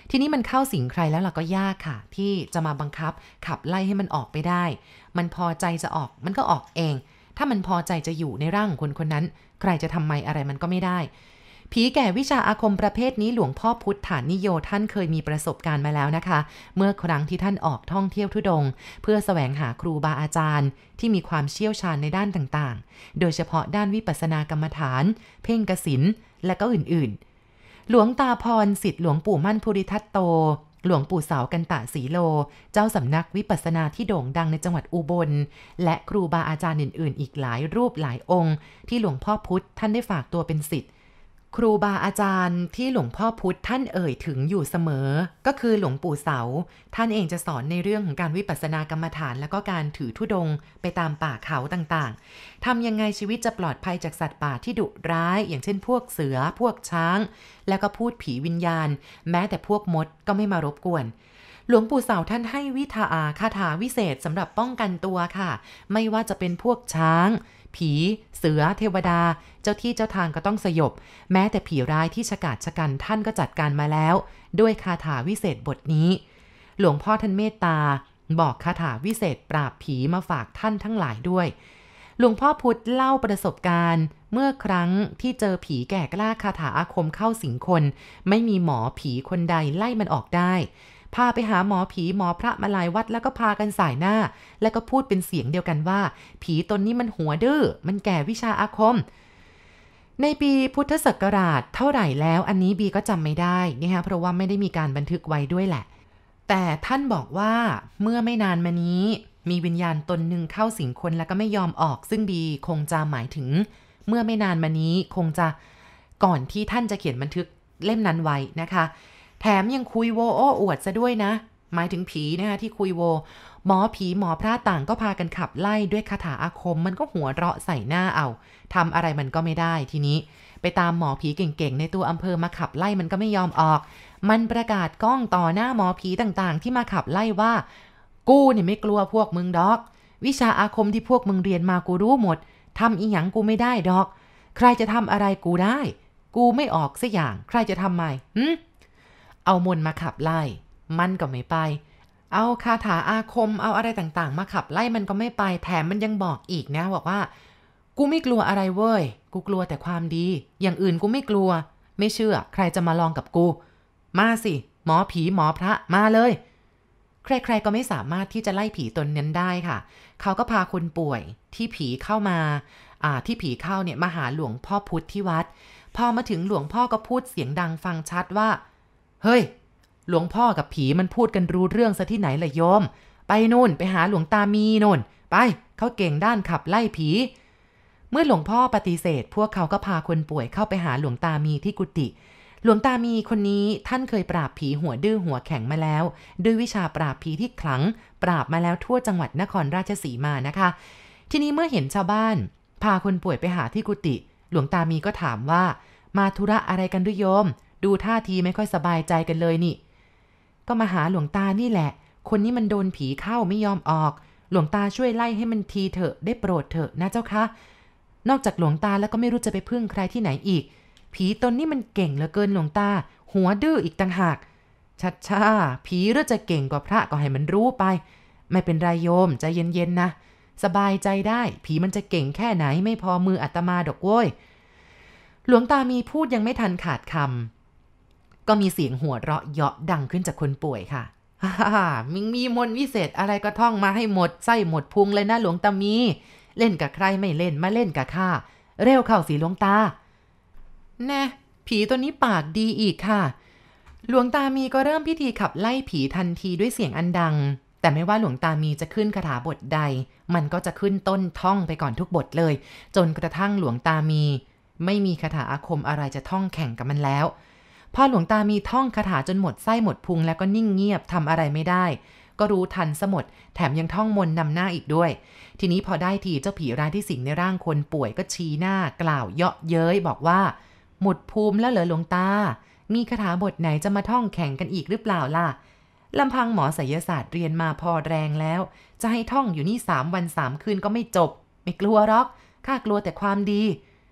ทีนี้มันเข้าสิงใครแล้วเราก็ยากค่ะที่จะมาบังคับขับไล่ให้มันออกไปได้มันพอใจจะออกมันก็ออกเองถ้ามันพอใจจะอยู่ในร่างของคนคนนั้นใครจะทำไมอะไรมันก็ไม่ได้ผีแก่วิชาอาคมประเภทนี้หลวงพ่อพุทธานิโยท่านเคยมีประสบการณ์มาแล้วนะคะเมื่อครั้งที่ท่านออกท่องเที่ยวธุดงค์เพื่อแสวงหาครูบาอาจารย์ที่มีความเชี่ยวชาญในด้านต่างๆโดยเฉพาะด้านวิปัสสนากรรมฐานเพ่งกสิณและก็อื่นๆหลวงตาพรศิษย์หลวงปู่มั่นภูริทัตโตหลวงปู่เสากันตะศรีโลเจ้าสำนักวิปัสสนาที่โด่งดังในจังหวัดอุบลและครูบาอาจารย์อื่นๆอีกหลายรูปหลายองค์ที่หลวงพ่อพุธท่านได้ฝากตัวเป็นศิษย์ครูบาอาจารย์ที่หลวงพ่อพุธท่านเอ่ยถึงอยู่เสมอก็คือหลวงปู่เสาท่านเองจะสอนในเรื่องของการวิปัสสนากรรมฐานและก็การถือธุดงค์ไปตามป่าเขาต่างๆทำยังไงชีวิตจะปลอดภัยจากสัตว์ป่าที่ดุร้ายอย่างเช่นพวกเสือพวกช้างแล้วก็พูดผีวิญญาณแม้แต่พวกมดก็ไม่มารบกวนหลวงปู่เสาท่านให้วิทาอาคาถาวิเศษสำหรับป้องกันตัวค่ะไม่ว่าจะเป็นพวกช้างผีเสือเทวดาเจ้าที่เจ้าทางก็ต้องสยบแม้แต่ผีร้ายที่ฉกาจฉกันท่านก็จัดการมาแล้วด้วยคาถาวิเศษบทนี้หลวงพ่อท่านเมตตาบอกคาถาวิเศษปราบผีมาฝากท่านทั้งหลายด้วยหลวงพ่อพุธเล่าประสบการณ์เมื่อครั้งที่เจอผีแก่กล้าคาถาอาคมเข้าสิงคนไม่มีหมอผีคนใดไล่มันออกได้พาไปหาหมอผีหมอพระมาหลายวัดแล้วก็พากันสายหน้าแล้วก็พูดเป็นเสียงเดียวกันว่าผีตนนี้มันหัวดื้อมันแก่วิชาอาคมในปีพุทธศักราชเท่าไหร่แล้วอันนี้บีก็จำไม่ได้นะคะเพราะว่าไม่ได้มีการบันทึกไว้ด้วยแหละแต่ท่านบอกว่าเมื่อไม่นานมานี้มีวิญญาณตนหนึ่งเข้าสิงคนแล้วก็ไม่ยอมออกซึ่งบีคงจะหมายถึงเมื่อไม่นานมานี้คงจะก่อนที่ท่านจะเขียนบันทึกเล่มนั้นไว้นะคะแถมยังคุยโวโอ้อวดซะด้วยนะหมายถึงผีนะคะที่คุยโวหมอผีหมอพระต่างก็พากันขับไล่ด้วยคาถาอาคมมันก็หัวเราะใส่หน้าเอาทำอะไรมันก็ไม่ได้ทีนี้ไปตามหมอผีเก่งๆในตัวอำเภอมาขับไล่มันก็ไม่ยอมออกมันประกาศก้องต่อหน้าหมอผีต่างๆที่มาขับไล่ว่ากูเนี่ยไม่กลัวพวกมึงดอกวิชาอาคมที่พวกมึงเรียนมากูรู้หมดทำอีหยังกูไม่ได้ดอกใครจะทำอะไรกูได้กูไม่ออกสักอย่างใครจะทำไมหึเอามนต์มาขับไล่มันก็ไม่ไปเอาคาถาอาคมเอาอะไรต่างๆมาขับไล่มันก็ไม่ไปแถมมันยังบอกอีกนะบอกว่ากูไม่กลัวอะไรเว้ยกูกลัวแต่ความดีอย่างอื่นกูไม่กลัวไม่เชื่อใครจะมาลองกับกูมาสิหมอผีหมอพระมาเลยใครๆก็ไม่สามารถที่จะไล่ผีตนนั้นได้ค่ะเขาก็พาคนป่วยที่ผีเข้ามาอ่าที่ผีเข้าเนี่ยมาหาหลวงพ่อพุธที่วัดพอมาถึงหลวงพ่อก็พูดเสียงดังฟังชัดว่าเฮ้ยหลวงพ่อกับผีมันพูดกันรู้เรื่องซะที่ไหนล่ะโยมไปนู่นไปหาหลวงตามีนู่นไปเขาเก่งด้านขับไล่ผีเมื่อหลวงพ่อปฏิเสธพวกเขาก็พาคนป่วยเข้าไปหาหลวงตามีที่กุฏิหลวงตามีคนนี้ท่านเคยปราบผีหัวดื้อหัวแข็งมาแล้วด้วยวิชาปราบผีที่ขลังปราบมาแล้วทั่วจังหวัดนครราชสีมานะคะทีนี้เมื่อเห็นชาวบ้านพาคนป่วยไปหาที่กุฏิหลวงตามีก็ถามว่ามาธุระอะไรกันด้วยโยมดูท่าทีไม่ค่อยสบายใจกันเลยนี่ก็มาหาหลวงตานี่แหละคนนี้มันโดนผีเข้าไม่ยอมออกหลวงตาช่วยไล่ให้มันทีเถอะได้โปรดเถอะนะเจ้าคะนอกจากหลวงตาแล้วก็ไม่รู้จะไปพึ่งใครที่ไหนอีกผีตนนี้มันเก่งเหลือเกินหลวงตาหัวดื้ออีกต่างหากชัดช่าผีหรือจะเก่งกว่าพระก็ให้มันรู้ไปไม่เป็นไรโยมใจเย็นๆนะสบายใจได้ผีมันจะเก่งแค่ไหนไม่พอมืออาตมาดอกโว้ยหลวงตามีพูดยังไม่ทันขาดคำก็มีเสียงหัวเราะเยาะดังขึ้นจากคนป่วยค่ะฮ่าฮ่ามิงมีมนต์วิเศษอะไรก็ท่องมาให้หมดไส้หมดพุงเลยนะหลวงตามีเล่นกับใครไม่เล่นมาเล่นกับข้าเร็วเข้าสิหลวงตาแน่ผีตัวนี้ปากดีอีกค่ะหลวงตามีก็เริ่มพิธีขับไล่ผีทันทีด้วยเสียงอันดังแต่ไม่ว่าหลวงตามีจะขึ้นคาถาบทใดมันก็จะขึ้นต้นท่องไปก่อนทุกบทเลยจนกระทั่งหลวงตามีไม่มีคาถาอาคมอะไรจะท่องแข่งกับมันแล้วพอหลวงตามีท่องคาถาจนหมดไส้หมดพุงแล้วก็นิ่งเงียบทำอะไรไม่ได้ก็รู้ทันซะหมดแถมยังท่องมนต์นำหน้าอีกด้วยทีนี้พอได้ทีเจ้าผีร้ายที่สิงในร่างคนป่วยก็ชี้หน้ากล่าวเยาะเย้ยบอกว่าหมดภูมิแล้วเหรอหลวงตามีคาถาบทไหนจะมาท่องแข่งกันอีกหรือเปล่าล่ะลำพังหมอไสยศาสตร์เรียนมาพอแรงแล้วจะให้ท่องอยู่นี่สามวันสามคืนก็ไม่จบไม่กลัวหรอกข้ากลัวแต่ความดี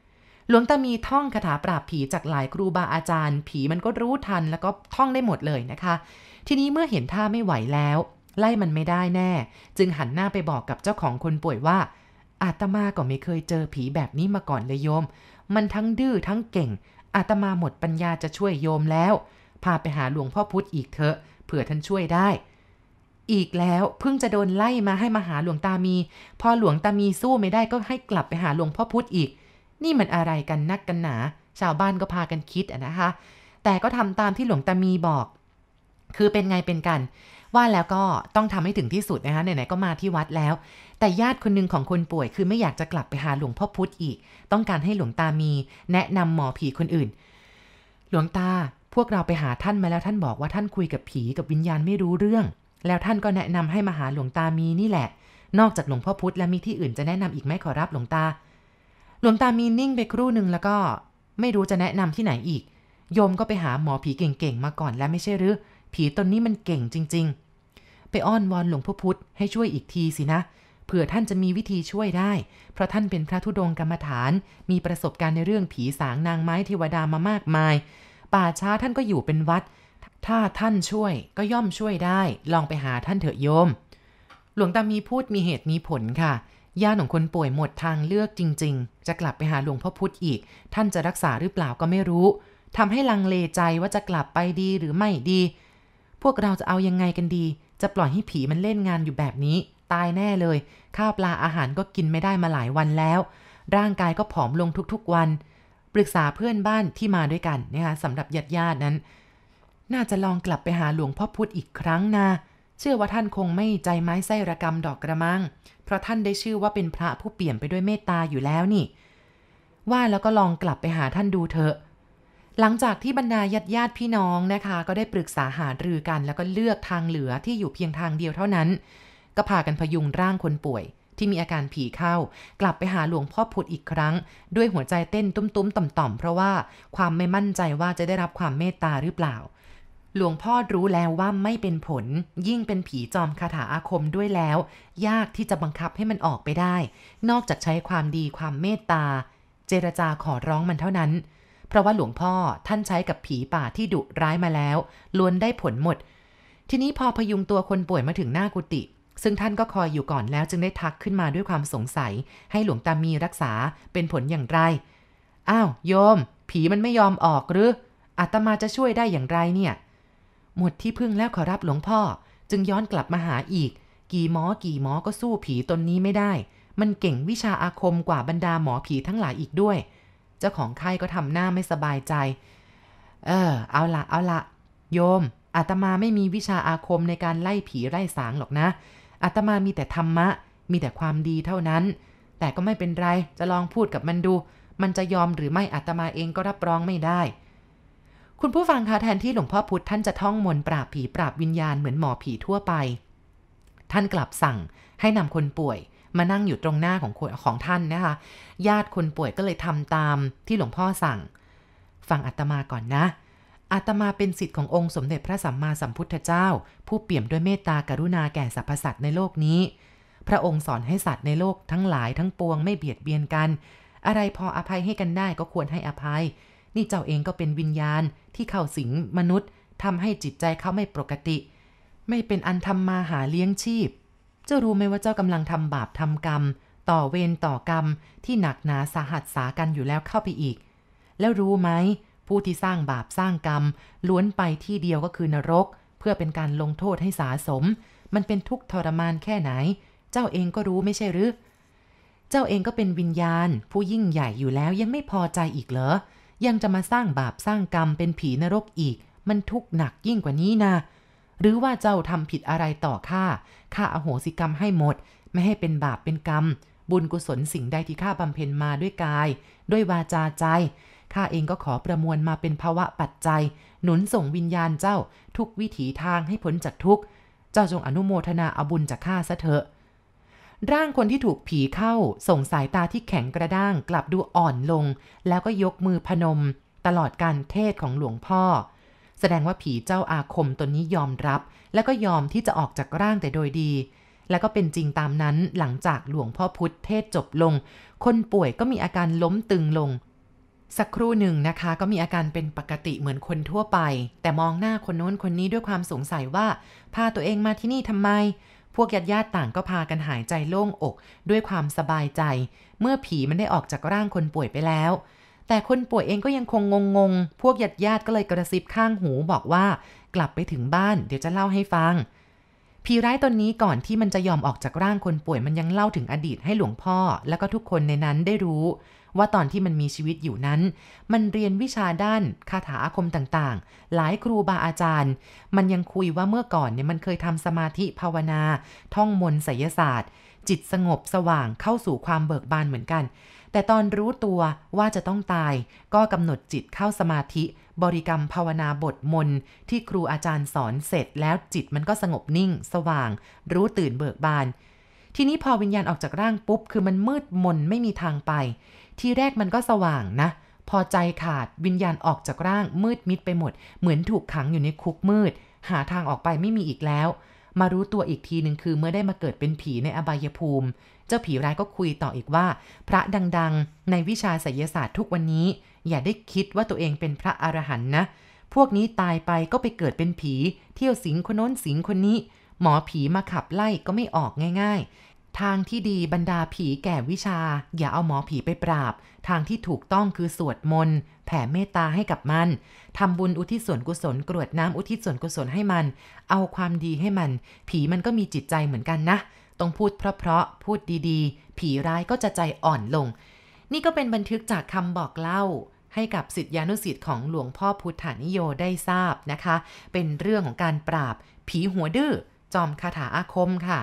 หลวงตามีท่องคาถาปราบผีจากหลายครูบาอาจารย์ผีมันก็รู้ทันแล้วก็ท่องได้หมดเลยนะคะทีนี้เมื่อเห็นท่าไม่ไหวแล้วไล่มันไม่ได้แน่จึงหันหน้าไปบอกกับเจ้าของคนป่วยว่าอาตมาก็ไม่เคยเจอผีแบบนี้มาก่อนเลยโยมมันทั้งดื้อทั้งเก่งอาตมาหมดปัญญาจะช่วยโยมแล้วพาไปหาหลวงพ่อพุธอีกเถอะเผื่อท่านช่วยได้อีกแล้วเพิ่งจะโดนไล่มาให้มาหาหลวงตามีพอหลวงตามีสู้ไม่ได้ก็ให้กลับไปหาหลวงพ่อพุธอีกนี่มันอะไรกันนักกันหนาชาวบ้านก็พากันคิดอะนะคะแต่ก็ทำตามที่หลวงตามีบอกคือเป็นไงเป็นกันว่าแล้วก็ต้องทำให้ถึงที่สุดนะคะไหนๆก็มาที่วัดแล้วแต่ญาติคนนึงของคนป่วยคือไม่อยากจะกลับไปหาหลวงพ่อพุธอีกต้องการให้หลวงตามีแนะนำหมอผีคนอื่นหลวงตาพวกเราไปหาท่านมาแล้วท่านบอกว่าท่านคุยกับผีกับวิญญาณไม่รู้เรื่องแล้วท่านก็แนะนำให้มาหาหลวงตามีนี่แหละนอกจากหลวงพ่อพุธแล้วมีที่อื่นจะแนะนำอีกไหมขอรับหลวงตาหลวงตามีนิ่งไปครู่นึงแล้วก็ไม่รู้จะแนะนำที่ไหนอีกโยมก็ไปหาหมอผีเก่งๆมาก่อนแล้วไม่ใช่หรือผีตนนี้มันเก่งจริงๆไปอ้อนวอนหลวงพ่อพุธให้ช่วยอีกทีสินะเผื่อท่านจะมีวิธีช่วยได้เพราะท่านเป็นพระธุดงค์กรรมฐานมีประสบการณ์ในเรื่องผีสางนางไม้เทวดามามากมายป่าช้าท่านก็อยู่เป็นวัดถ้าท่านช่วยก็ย่อมช่วยได้ลองไปหาท่านเถอะโยมหลวงตามีพูดมีเหตุมีผลค่ะญาติของคนป่วยหมดทางเลือกจริงๆจะกลับไปหาหลวงพ่อพุธอีกท่านจะรักษาหรือเปล่าก็ไม่รู้ทำให้ลังเลใจว่าจะกลับไปดีหรือไม่ดีพวกเราจะเอายังไงกันดีจะปล่อยให้ผีมันเล่นงานอยู่แบบนี้ตายแน่เลยข้าวปลาอาหารก็กินไม่ได้มาหลายวันแล้วร่างกายก็ผอมลงทุกๆวันปรึกษาเพื่อนบ้านที่มาด้วยกันนะคะสำหรับญาติๆนั้นน่าจะลองกลับไปหาหลวงพ่อพุธอีกครั้งนะเชื่อว่าท่านคงไม่ใจไม้ไส้ระกำดอกกระมังเพราะท่านได้ชื่อว่าเป็นพระผู้เปี่ยมไปด้วยเมตตาอยู่แล้วนี่ว่าแล้วก็ลองกลับไปหาท่านดูเถอะหลังจากที่บรรดาญาติญาติพี่น้องนะคะก็ได้ปรึกษาหารือกันแล้วก็เลือกทางเหลือที่อยู่เพียงทางเดียวเท่านั้นก็พากันพยุงร่างคนป่วยที่มีอาการผีเข้ากลับไปหาหลวงพ่อพุธอีกครั้งด้วยหัวใจเต้นตุ้มๆต่อมๆเพราะว่าความไม่มั่นใจว่าจะได้รับความเมตตาหรือเปล่าหลวงพ่อรู้แล้วว่าไม่เป็นผลยิ่งเป็นผีจอมคาถาอาคมด้วยแล้วยากที่จะบังคับให้มันออกไปได้นอกจากใช้ความดีความเมตตาเจรจาขอร้องมันเท่านั้นเพราะว่าหลวงพ่อท่านใช้กับผีป่าที่ดุร้ายมาแล้วล้วนได้ผลหมดทีนี้พอพยุงตัวคนป่วยมาถึงหน้ากุฏิซึ่งท่านก็คอยอยู่ก่อนแล้วจึงได้ทักขึ้นมาด้วยความสงสัยให้หลวงตามีรักษาเป็นผลอย่างไรอ้าวโยมผีมันไม่ยอมออกหรืออาตมาจะช่วยได้อย่างไรเนี่ยหมดที่พึ่งแล้วขอรับหลวงพ่อจึงย้อนกลับมาหาอีกกี่หมอกี่หมอก็สู้ผีตนนี้ไม่ได้มันเก่งวิชาอาคมกว่าบรรดาหมอผีทั้งหลายอีกด้วยเจ้าของไข้ก็ทำหน้าไม่สบายใจเออเอาละเอาละโยมอาตมาไม่มีวิชาอาคมในการไล่ผีไล่สางหรอกนะอาตมามีแต่ธรรมะมีแต่ความดีเท่านั้นแต่ก็ไม่เป็นไรจะลองพูดกับมันดูมันจะยอมหรือไม่อาตมาเองก็รับรองไม่ได้คุณผู้ฟังคะแทนที่หลวงพ่อพุธท่านจะท่องมนต์ปราบผีปราบวิญญาณเหมือนหมอผีทั่วไปท่านกลับสั่งให้นำคนป่วยมานั่งอยู่ตรงหน้าของคนของท่านนะคะญาติคนป่วยก็เลยทำตามที่หลวงพ่อสั่งฟังอาตมาก่อนนะอาตมาเป็นศิษย์ขององค์สมเด็จพระสัมมาสัมพุทธเจ้าผู้เปี่ยมด้วยเมตตากรุณาแก่สรรพสัตว์ในโลกนี้พระองค์สอนให้สัตว์ในโลกทั้งหลายทั้งปวงไม่เบียดเบียนกันอะไรพออภัยให้กันได้ก็ควรให้อภัยนี่เจ้าเองก็เป็นวิญญาณที่เข้าสิงมนุษย์ทำให้จิตใจเขาไม่ปกติไม่เป็นอันทำมาหาเลี้ยงชีพเจ้ารู้ไหมว่าเจ้ากำลังทำบาปทำกรรมต่อเวรต่อกรรมที่หนักหนาสาหัสสากันอยู่แล้วเข้าไปอีกแล้วรู้ไหมผู้ที่สร้างบาปสร้างกรรมล้วนไปที่เดียวก็คือนรกเพื่อเป็นการลงโทษให้สาสมมันเป็นทุกข์ทรมานแค่ไหนเจ้าเองก็รู้ไม่ใช่หรือเจ้าเองก็เป็นวิญญาณผู้ยิ่งใหญ่อยู่แล้วยังไม่พอใจอีกเหรอยังจะมาสร้างบาปสร้างกรรมเป็นผีนรกอีกมันทุกข์หนักยิ่งกว่านี้นะหรือว่าเจ้าทำผิดอะไรต่อข้าข้าอโหสิกรรมให้หมดไม่ให้เป็นบาปเป็นกรรมบุญกุศลสิ่งใดที่ข้าบำเพ็ญมาด้วยกายด้วยวาจาใจข้าเองก็ขอประมวลมาเป็นภาวะปัจจัยหนุนส่งวิญญาณเจ้าทุกวิถีทางให้พ้นจากทุกข์เจ้าจงอนุโมทนาเอาบุญจากข้าซะเถอะร่างคนที่ถูกผีเข้าส่งสายตาที่แข็งกระด้างกลับดูอ่อนลงแล้วก็ยกมือพนมตลอดการเทศของหลวงพ่อแสดงว่าผีเจ้าอาคมตนนี้ยอมรับแล้วก็ยอมที่จะออกจากร่างแต่โดยดีแล้วก็เป็นจริงตามนั้นหลังจากหลวงพ่อพุธเทศจบลงคนป่วยก็มีอาการล้มตึงลงสักครู่หนึ่งนะคะก็มีอาการเป็นปกติเหมือนคนทั่วไปแต่มองหน้าคนโน้นคนนี้ด้วยความสงสัยว่าพาตัวเองมาที่นี่ทำไมพวกญาติญาติต่างก็พากันหายใจโล่งอกด้วยความสบายใจเมื่อผีมันได้ออกจากร่างคนป่วยไปแล้วแต่คนป่วยเองก็ยังคงงงๆพวกญาติญาติก็เลยกระซิบข้างหูบอกว่ากลับไปถึงบ้านเดี๋ยวจะเล่าให้ฟังผีร้ายตนนี้ก่อนที่มันจะยอมออกจากร่างคนป่วยมันยังเล่าถึงอดีตให้หลวงพ่อแล้วก็ทุกคนในนั้นได้รู้ว่าตอนที่มันมีชีวิตอยู่นั้นมันเรียนวิชาด้านคาถาอาคมต่างๆหลายครูบาอาจารย์มันยังคุยว่าเมื่อก่อนเนี่ยมันเคยทำสมาธิภาวนาท่องมนต์ไสยศาสตร์จิตสงบสว่างเข้าสู่ความเบิกบานเหมือนกันแต่ตอนรู้ตัวว่าจะต้องตายก็กำหนดจิตเข้าสมาธิบริกรรมภาวนาบทมนต์ที่ครูอาจารย์สอนเสร็จแล้วจิตมันก็สงบนิ่งสว่างรู้ตื่นเบิกบานทีนี้พอวิญญาณออกจากร่างปุ๊บคือมันมืดมนไม่มีทางไปทีแรกมันก็สว่างนะพอใจขาดวิญญาณออกจากร่างมืดมิดไปหมดเหมือนถูกขังอยู่ในคุกมืดหาทางออกไปไม่มีอีกแล้วมารู้ตัวอีกทีหนึ่งคือเมื่อได้มาเกิดเป็นผีในอบายภูมิเจ้าผีร้ายก็คุยต่ออีกว่าพระดังๆในวิชาไสยศาสตร์ทุกวันนี้อย่าได้คิดว่าตัวเองเป็นพระอรหันต์นะพวกนี้ตายไปก็ไปเกิดเป็นผีเที่ยวสิงคนโน้นสิงคนนี้หมอผีมาขับไล่ก็ไม่ออกง่ายๆทางที่ดีบรรดาผีแก่วิชาอย่าเอาหมอผีไปปราบทางที่ถูกต้องคือสวดมนต์แผ่เมตตาให้กับมันทำบุญอุทิศส่วนกุศลกรวดน้ำอุทิศส่วนกุศลให้มันเอาความดีให้มันผีมันก็มีจิตใจเหมือนกันนะต้องพูดเพราะๆพูดดีๆผีร้ายก็จะใจอ่อนลงนี่ก็เป็นบันทึกจากคำบอกเล่าให้กับศิษยานุศิษย์ของหลวงพ่อพุทธานิโยได้ทราบนะคะเป็นเรื่องของการปราบผีหัวดื้อจอมคาถาอาคมค่ะ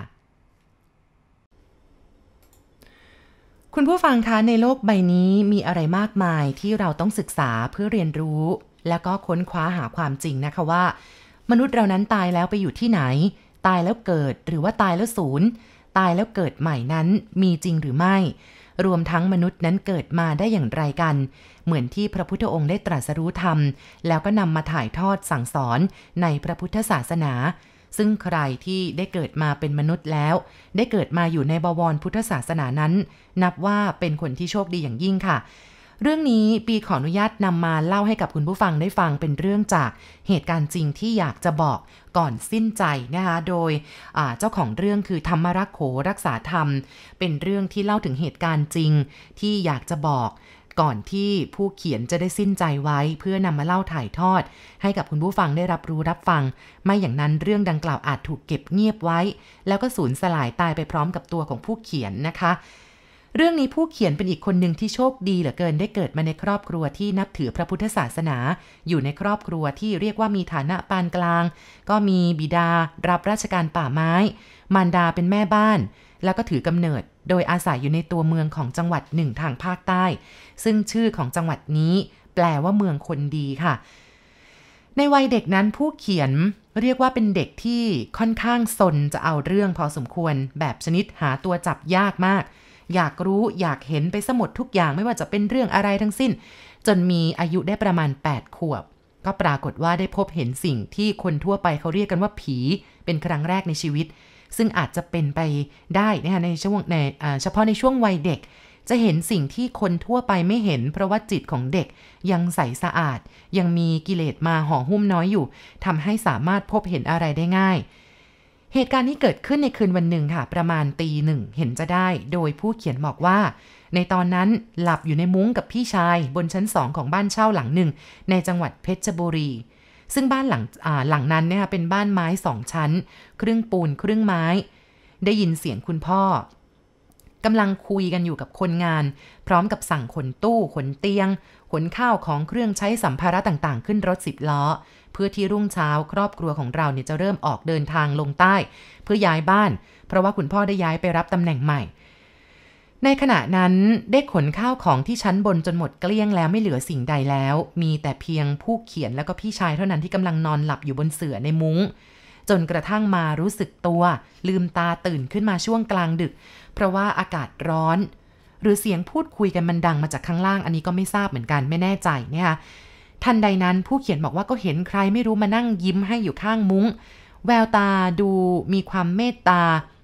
คุณผู้ฟังคะในโลกใบนี้มีอะไรมากมายที่เราต้องศึกษาเพื่อเรียนรู้แล้วก็ค้นคว้าหาความจริงนะคะว่ามนุษย์เรานั้นตายแล้วไปอยู่ที่ไหนตายแล้วเกิดหรือว่าตายแล้วสูญตายแล้วเกิดใหม่นั้นมีจริงหรือไม่รวมทั้งมนุษย์นั้นเกิดมาได้อย่างไรกันเหมือนที่พระพุทธองค์ได้ตรัสรู้ธรรมแล้วก็นำมาถ่ายทอดสั่งสอนในพระพุทธศาสนาซึ่งใครที่ได้เกิดมาเป็นมนุษย์แล้วได้เกิดมาอยู่ในบวรพุทธศาสนานั้นนับว่าเป็นคนที่โชคดีอย่างยิ่งค่ะเรื่องนี้ปีขออนุญาตนำมาเล่าให้กับคุณผู้ฟังได้ฟังเป็นเรื่องจากเหตุการณ์จริงที่อยากจะบอกก่อนสิ้นใจนะคะโดยเจ้าของเรื่องคือธรรมรักโขรักษาธรรมเป็นเรื่องที่เล่าถึงเหตุการณ์จริงที่อยากจะบอกก่อนที่ผู้เขียนจะได้สิ้นใจไว้เพื่อนำมาเล่าถ่ายทอดให้กับคุณผู้ฟังได้รับรู้รับฟังไม่อย่างนั้นเรื่องดังกล่าวอาจถูกเก็บเงียบไว้แล้วก็สูญสลายตายไปพร้อมกับตัวของผู้เขียนนะคะเรื่องนี้ผู้เขียนเป็นอีกคนหนึ่งที่โชคดีเหลือเกินได้เกิดมาในครอบครัวที่นับถือพระพุทธศาสนาอยู่ในครอบครัวที่เรียกว่ามีฐานะปานกลางก็มีบิดารับราชการป่าไม้มารดาเป็นแม่บ้านแล้วก็ถือกำเนิดโดยอาศัยอยู่ในตัวเมืองของจังหวัดหนึ่งทางภาคใต้ซึ่งชื่อของจังหวัดนี้แปลว่าเมืองคนดีค่ะในวัยเด็กนั้นผู้เขียนเรียกว่าเป็นเด็กที่ค่อนข้างซนจะเอาเรื่องพอสมควรแบบชนิดหาตัวจับยากมากอยากรู้อยากเห็นไปสมดทุกอย่างไม่ว่าจะเป็นเรื่องอะไรทั้งสิ้นจนมีอายุได้ประมาณแปดขวบก็ปรากฏว่าได้พบเห็นสิ่งที่คนทั่วไปเขาเรียกกันว่าผีเป็นครั้งแรกในชีวิตซึ่งอาจจะเป็นไปได้นะคะในช่วงในเฉพาะในช่วงวัยเด็กจะเห็นสิ่งที่คนทั่วไปไม่เห็นเพราะว่าจิตของเด็กยังใสสะอาดยังมีกิเลสมาห่อหุ้มน้อยอยู่ทำให้สามารถพบเห็นอะไรได้ง่ายเหตุการณ์นี้เกิดขึ้นในคืนวันหนึ่งค่ะประมาณตีหนึ่งเห็นจะได้โดยผู้เขียนบอกว่าในตอนนั้นหลับอยู่ในมุ้งกับพี่ชายบนชั้นสองของบ้านเช่าหลังหนึ่งในจังหวัดเพชรบุรีซึ่งบ้านหลังหลังนั้นเนี่ยเป็นบ้านไม้สองชั้นครึ่งปูนครึ่งไม้ได้ยินเสียงคุณพ่อกำลังคุยกันอยู่กับคนงานพร้อมกับสั่งขนตู้ขนเตียงขนข้าวของเครื่องใช้สัมภาระต่างๆขึ้นรถสิบล้อเพื่อที่รุ่งเช้าครอบครัวของเราเนี่ยจะเริ่มออกเดินทางลงใต้เพื่อย้ายบ้านเพราะว่าคุณพ่อได้ย้ายไปรับตำแหน่งใหม่ในขณะนั้นได้ขนข้าวของที่ชั้นบนจนหมดเกลี้ยงแล้วไม่เหลือสิ่งใดแล้วมีแต่เพียงผู้เขียนแล้วก็พี่ชายเท่านั้นที่กำลังนอนหลับอยู่บนเสื่อในมุ้งจนกระทั่งมารู้สึกตัวลืมตาตื่นขึ้นมาช่วงกลางดึกเพราะว่าอากาศร้อนหรือเสียงพูดคุยกันมันดังมาจากข้างล่างอันนี้ก็ไม่ทราบเหมือนกันไม่แน่ใจเนี่ยทันใดนั้นผู้เขียนบอกว่าก็เห็นใครไม่รู้มานั่งยิ้มให้อยู่ข้างมุ้งแววตาดูมีความเมตตา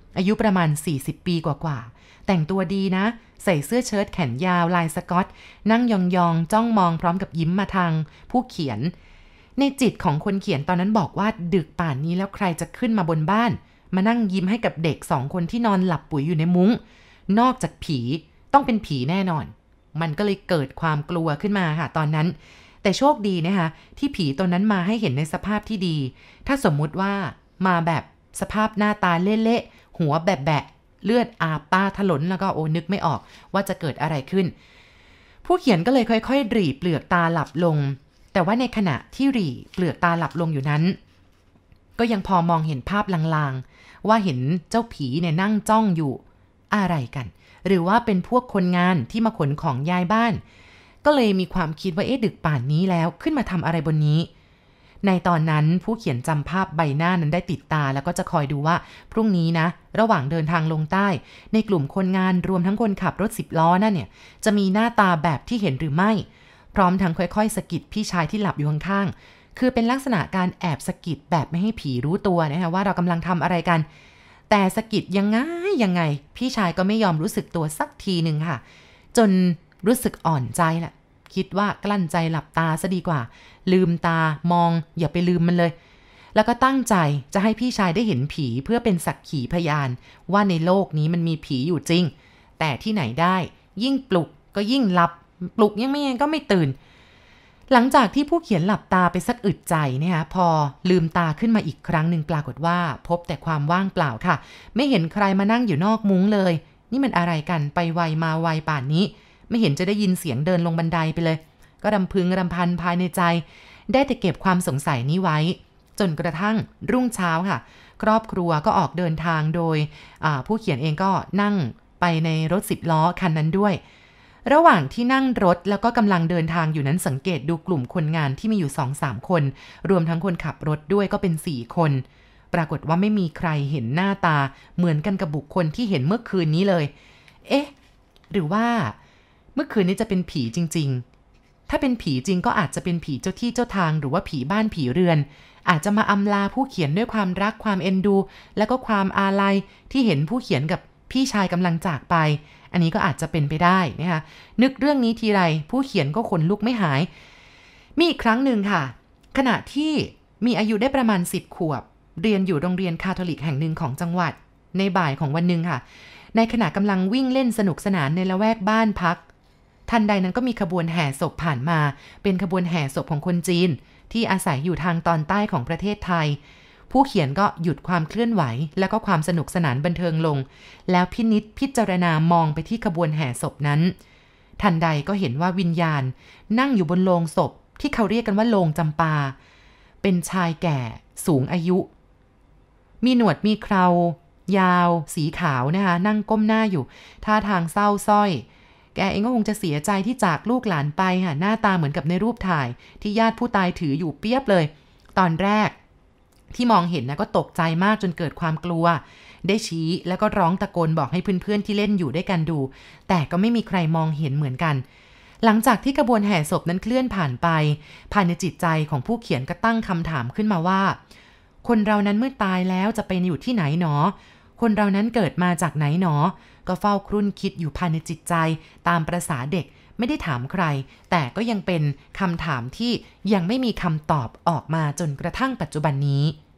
อายุประมาณสี่สิบปีกว่าๆแต่งตัวดีนะใส่เสื้อเชิ้ตแขนยาวลายสก๊อตนั่งยองๆจ้องมองพร้อมกับยิ้มมาทางผู้เขียนในจิตของคนเขียนตอนนั้นบอกว่าดึกป่านนี้แล้วใครจะขึ้นมาบนบ้านมานั่งยิ้มให้กับเด็กสองคนที่นอนหลับปุ๋ยอยู่ในมุ้งนอกจากผีต้องเป็นผีแน่นอนมันก็เลยเกิดความกลัวขึ้นมาค่ะตอนนั้นแต่โชคดีนะคะที่ผีตัวนั้นมาให้เห็นในสภาพที่ดีถ้าสมมุติว่ามาแบบสภาพหน้าตาเละๆหัวแบะๆเลือดอาบตาถลนแล้วก็โอ้นึกไม่ออกว่าจะเกิดอะไรขึ้นผู้เขียนก็เลยค่อยๆหรี่เปลือกตาหลับลงแต่ว่าในขณะที่หรี่เปลือกตาหลับลงอยู่นั้นก็ยังพอมองเห็นภาพลางๆว่าเห็นเจ้าผีเนี่ยนั่งจ้องอยู่อะไรกันหรือว่าเป็นพวกคนงานที่มาขนของย้ายบ้านก็เลยมีความคิดว่าเอ๊ะดึกป่านนี้แล้วขึ้นมาทำอะไรบนนี้ในตอนนั้นผู้เขียนจำภาพใบหน้านั้นได้ติดตาแล้วก็จะคอยดูว่าพรุ่งนี้นะระหว่างเดินทางลงใต้ในกลุ่มคนงานรวมทั้งคนขับรถสิบล้อนั่นเนี่ยจะมีหน้าตาแบบที่เห็นหรือไม่พร้อมทั้งค่อยๆสะกิดพี่ชายที่หลับอยู่ข้างๆคือเป็นลักษณะการแอบสะกิดแบบไม่ให้ผีรู้ตัวนะคะว่าเรากำลังทำอะไรกันแต่สะกิดยังไงยังไงพี่ชายก็ไม่ยอมรู้สึกตัวสักทีหนึ่งค่ะจนรู้สึกอ่อนใจแหละคิดว่ากลั้นใจหลับตาซะดีกว่าลืมตามองอย่าไปลืมมันเลยแล้วก็ตั้งใจจะให้พี่ชายได้เห็นผีเพื่อเป็นสักขีพยานว่าในโลกนี้มันมีผีอยู่จริงแต่ที่ไหนได้ยิ่งปลุกก็ยิ่งหลับปลุกยังไม่ยังก็ไม่ตื่นหลังจากที่ผู้เขียนหลับตาไปสักอึดใจเนี่ยพอลืมตาขึ้นมาอีกครั้งหนึ่งปรากฏว่าพบแต่ความว่างเปล่าค่ะไม่เห็นใครมานั่งอยู่นอกมุ้งเลยนี่มันอะไรกันไปไวมาไวป่านนี้ไม่เห็นจะได้ยินเสียงเดินลงบันไดไปเลยก็รำพึงรำพันภายในใจได้แต่เก็บความสงสัยนี้ไว้จนกระทั่งรุ่งเช้าค่ะครอบครัวก็ออกเดินทางโดยผู้เขียนเองก็นั่งไปในรถสิบล้อคันนั้นด้วยระหว่างที่นั่งรถแล้วก็กำลังเดินทางอยู่นั้นสังเกตดูกลุ่มคนงานที่มีอยู่ สองสาม คนรวมทั้งคนขับรถด้วยก็เป็นสี่คนปรากฏว่าไม่มีใครเห็นหน้าตาเหมือนกันกับบุคคลที่เห็นเมื่อคืนนี้เลยเอ๊ะหรือว่าเมื่อคืนนี้จะเป็นผีจริงๆถ้าเป็นผีจริงก็อาจจะเป็นผีเจ้าที่เจ้าทางหรือว่าผีบ้านผีเรือนอาจจะมาอำลาผู้เขียนด้วยความรักความเอ็นดูแล้วก็ความอาลัยที่เห็นผู้เขียนกับพี่ชายกำลังจากไปอันนี้ก็อาจจะเป็นไปได้นะคะนึกเรื่องนี้ทีไรผู้เขียนก็ขนลุกไม่หายมีอีกครั้งหนึ่งค่ะขณะที่มีอายุได้ประมาณสิบขวบเรียนอยู่โรงเรียนคาทอลิกแห่งหนึ่งของจังหวัดในบ่ายของวันหนึ่งค่ะในขณะกำลังวิ่งเล่นสนุกสนานในละแวกบ้านพักทันใดนั้นก็มีขบวนแห่ศพผ่านมาเป็นขบวนแห่ศพของคนจีนที่อาศัยอยู่ทางตอนใต้ของประเทศไทยผู้เขียนก็หยุดความเคลื่อนไหวและก็ความสนุกสนานบันเทิงลงแล้วพินิจพิจารณามองไปที่ขบวนแห่ศพนั้นทันใดก็เห็นว่าวิญญาณนั่งอยู่บนโลงศพที่เขาเรียกกันว่าโลงจำปาเป็นชายแก่สูงอายุมีหนวดมีเครายาวสีขาวนะคะนั่งก้มหน้าอยู่ท่าทางเศร้าส้อยแกเองก็คงจะเสียใจที่จากลูกหลานไปค่ะหน้าตาเหมือนกับในรูปถ่ายที่ญาติผู้ตายถืออยู่เปียบเลยตอนแรกที่มองเห็นนะก็ตกใจมากจนเกิดความกลัวได้ชี้แล้วก็ร้องตะโกนบอกให้เพื่อนๆที่เล่นอยู่ด้วยกันดูแต่ก็ไม่มีใครมองเห็นเหมือนกันหลังจากที่กระบวนแห่ศพนั้นเคลื่อนผ่านไปภายในจิตใจของผู้เขียนก็ตั้งคำถามขึ้นมาว่าคนเรานั้นเมื่อตายแล้วจะไปอยู่ที่ไหนหนอคนเรานั้นเกิดมาจากไหนหนอก็เฝ้าครุ่นคิดอยู่ภายในจิตใจตามประสาเด็กไม่ได้ถามใครแต่ก็ยังเป็นคำถามที่ยังไม่มีคำตอบออกมาจนกระทั่งปัจจุบันนี้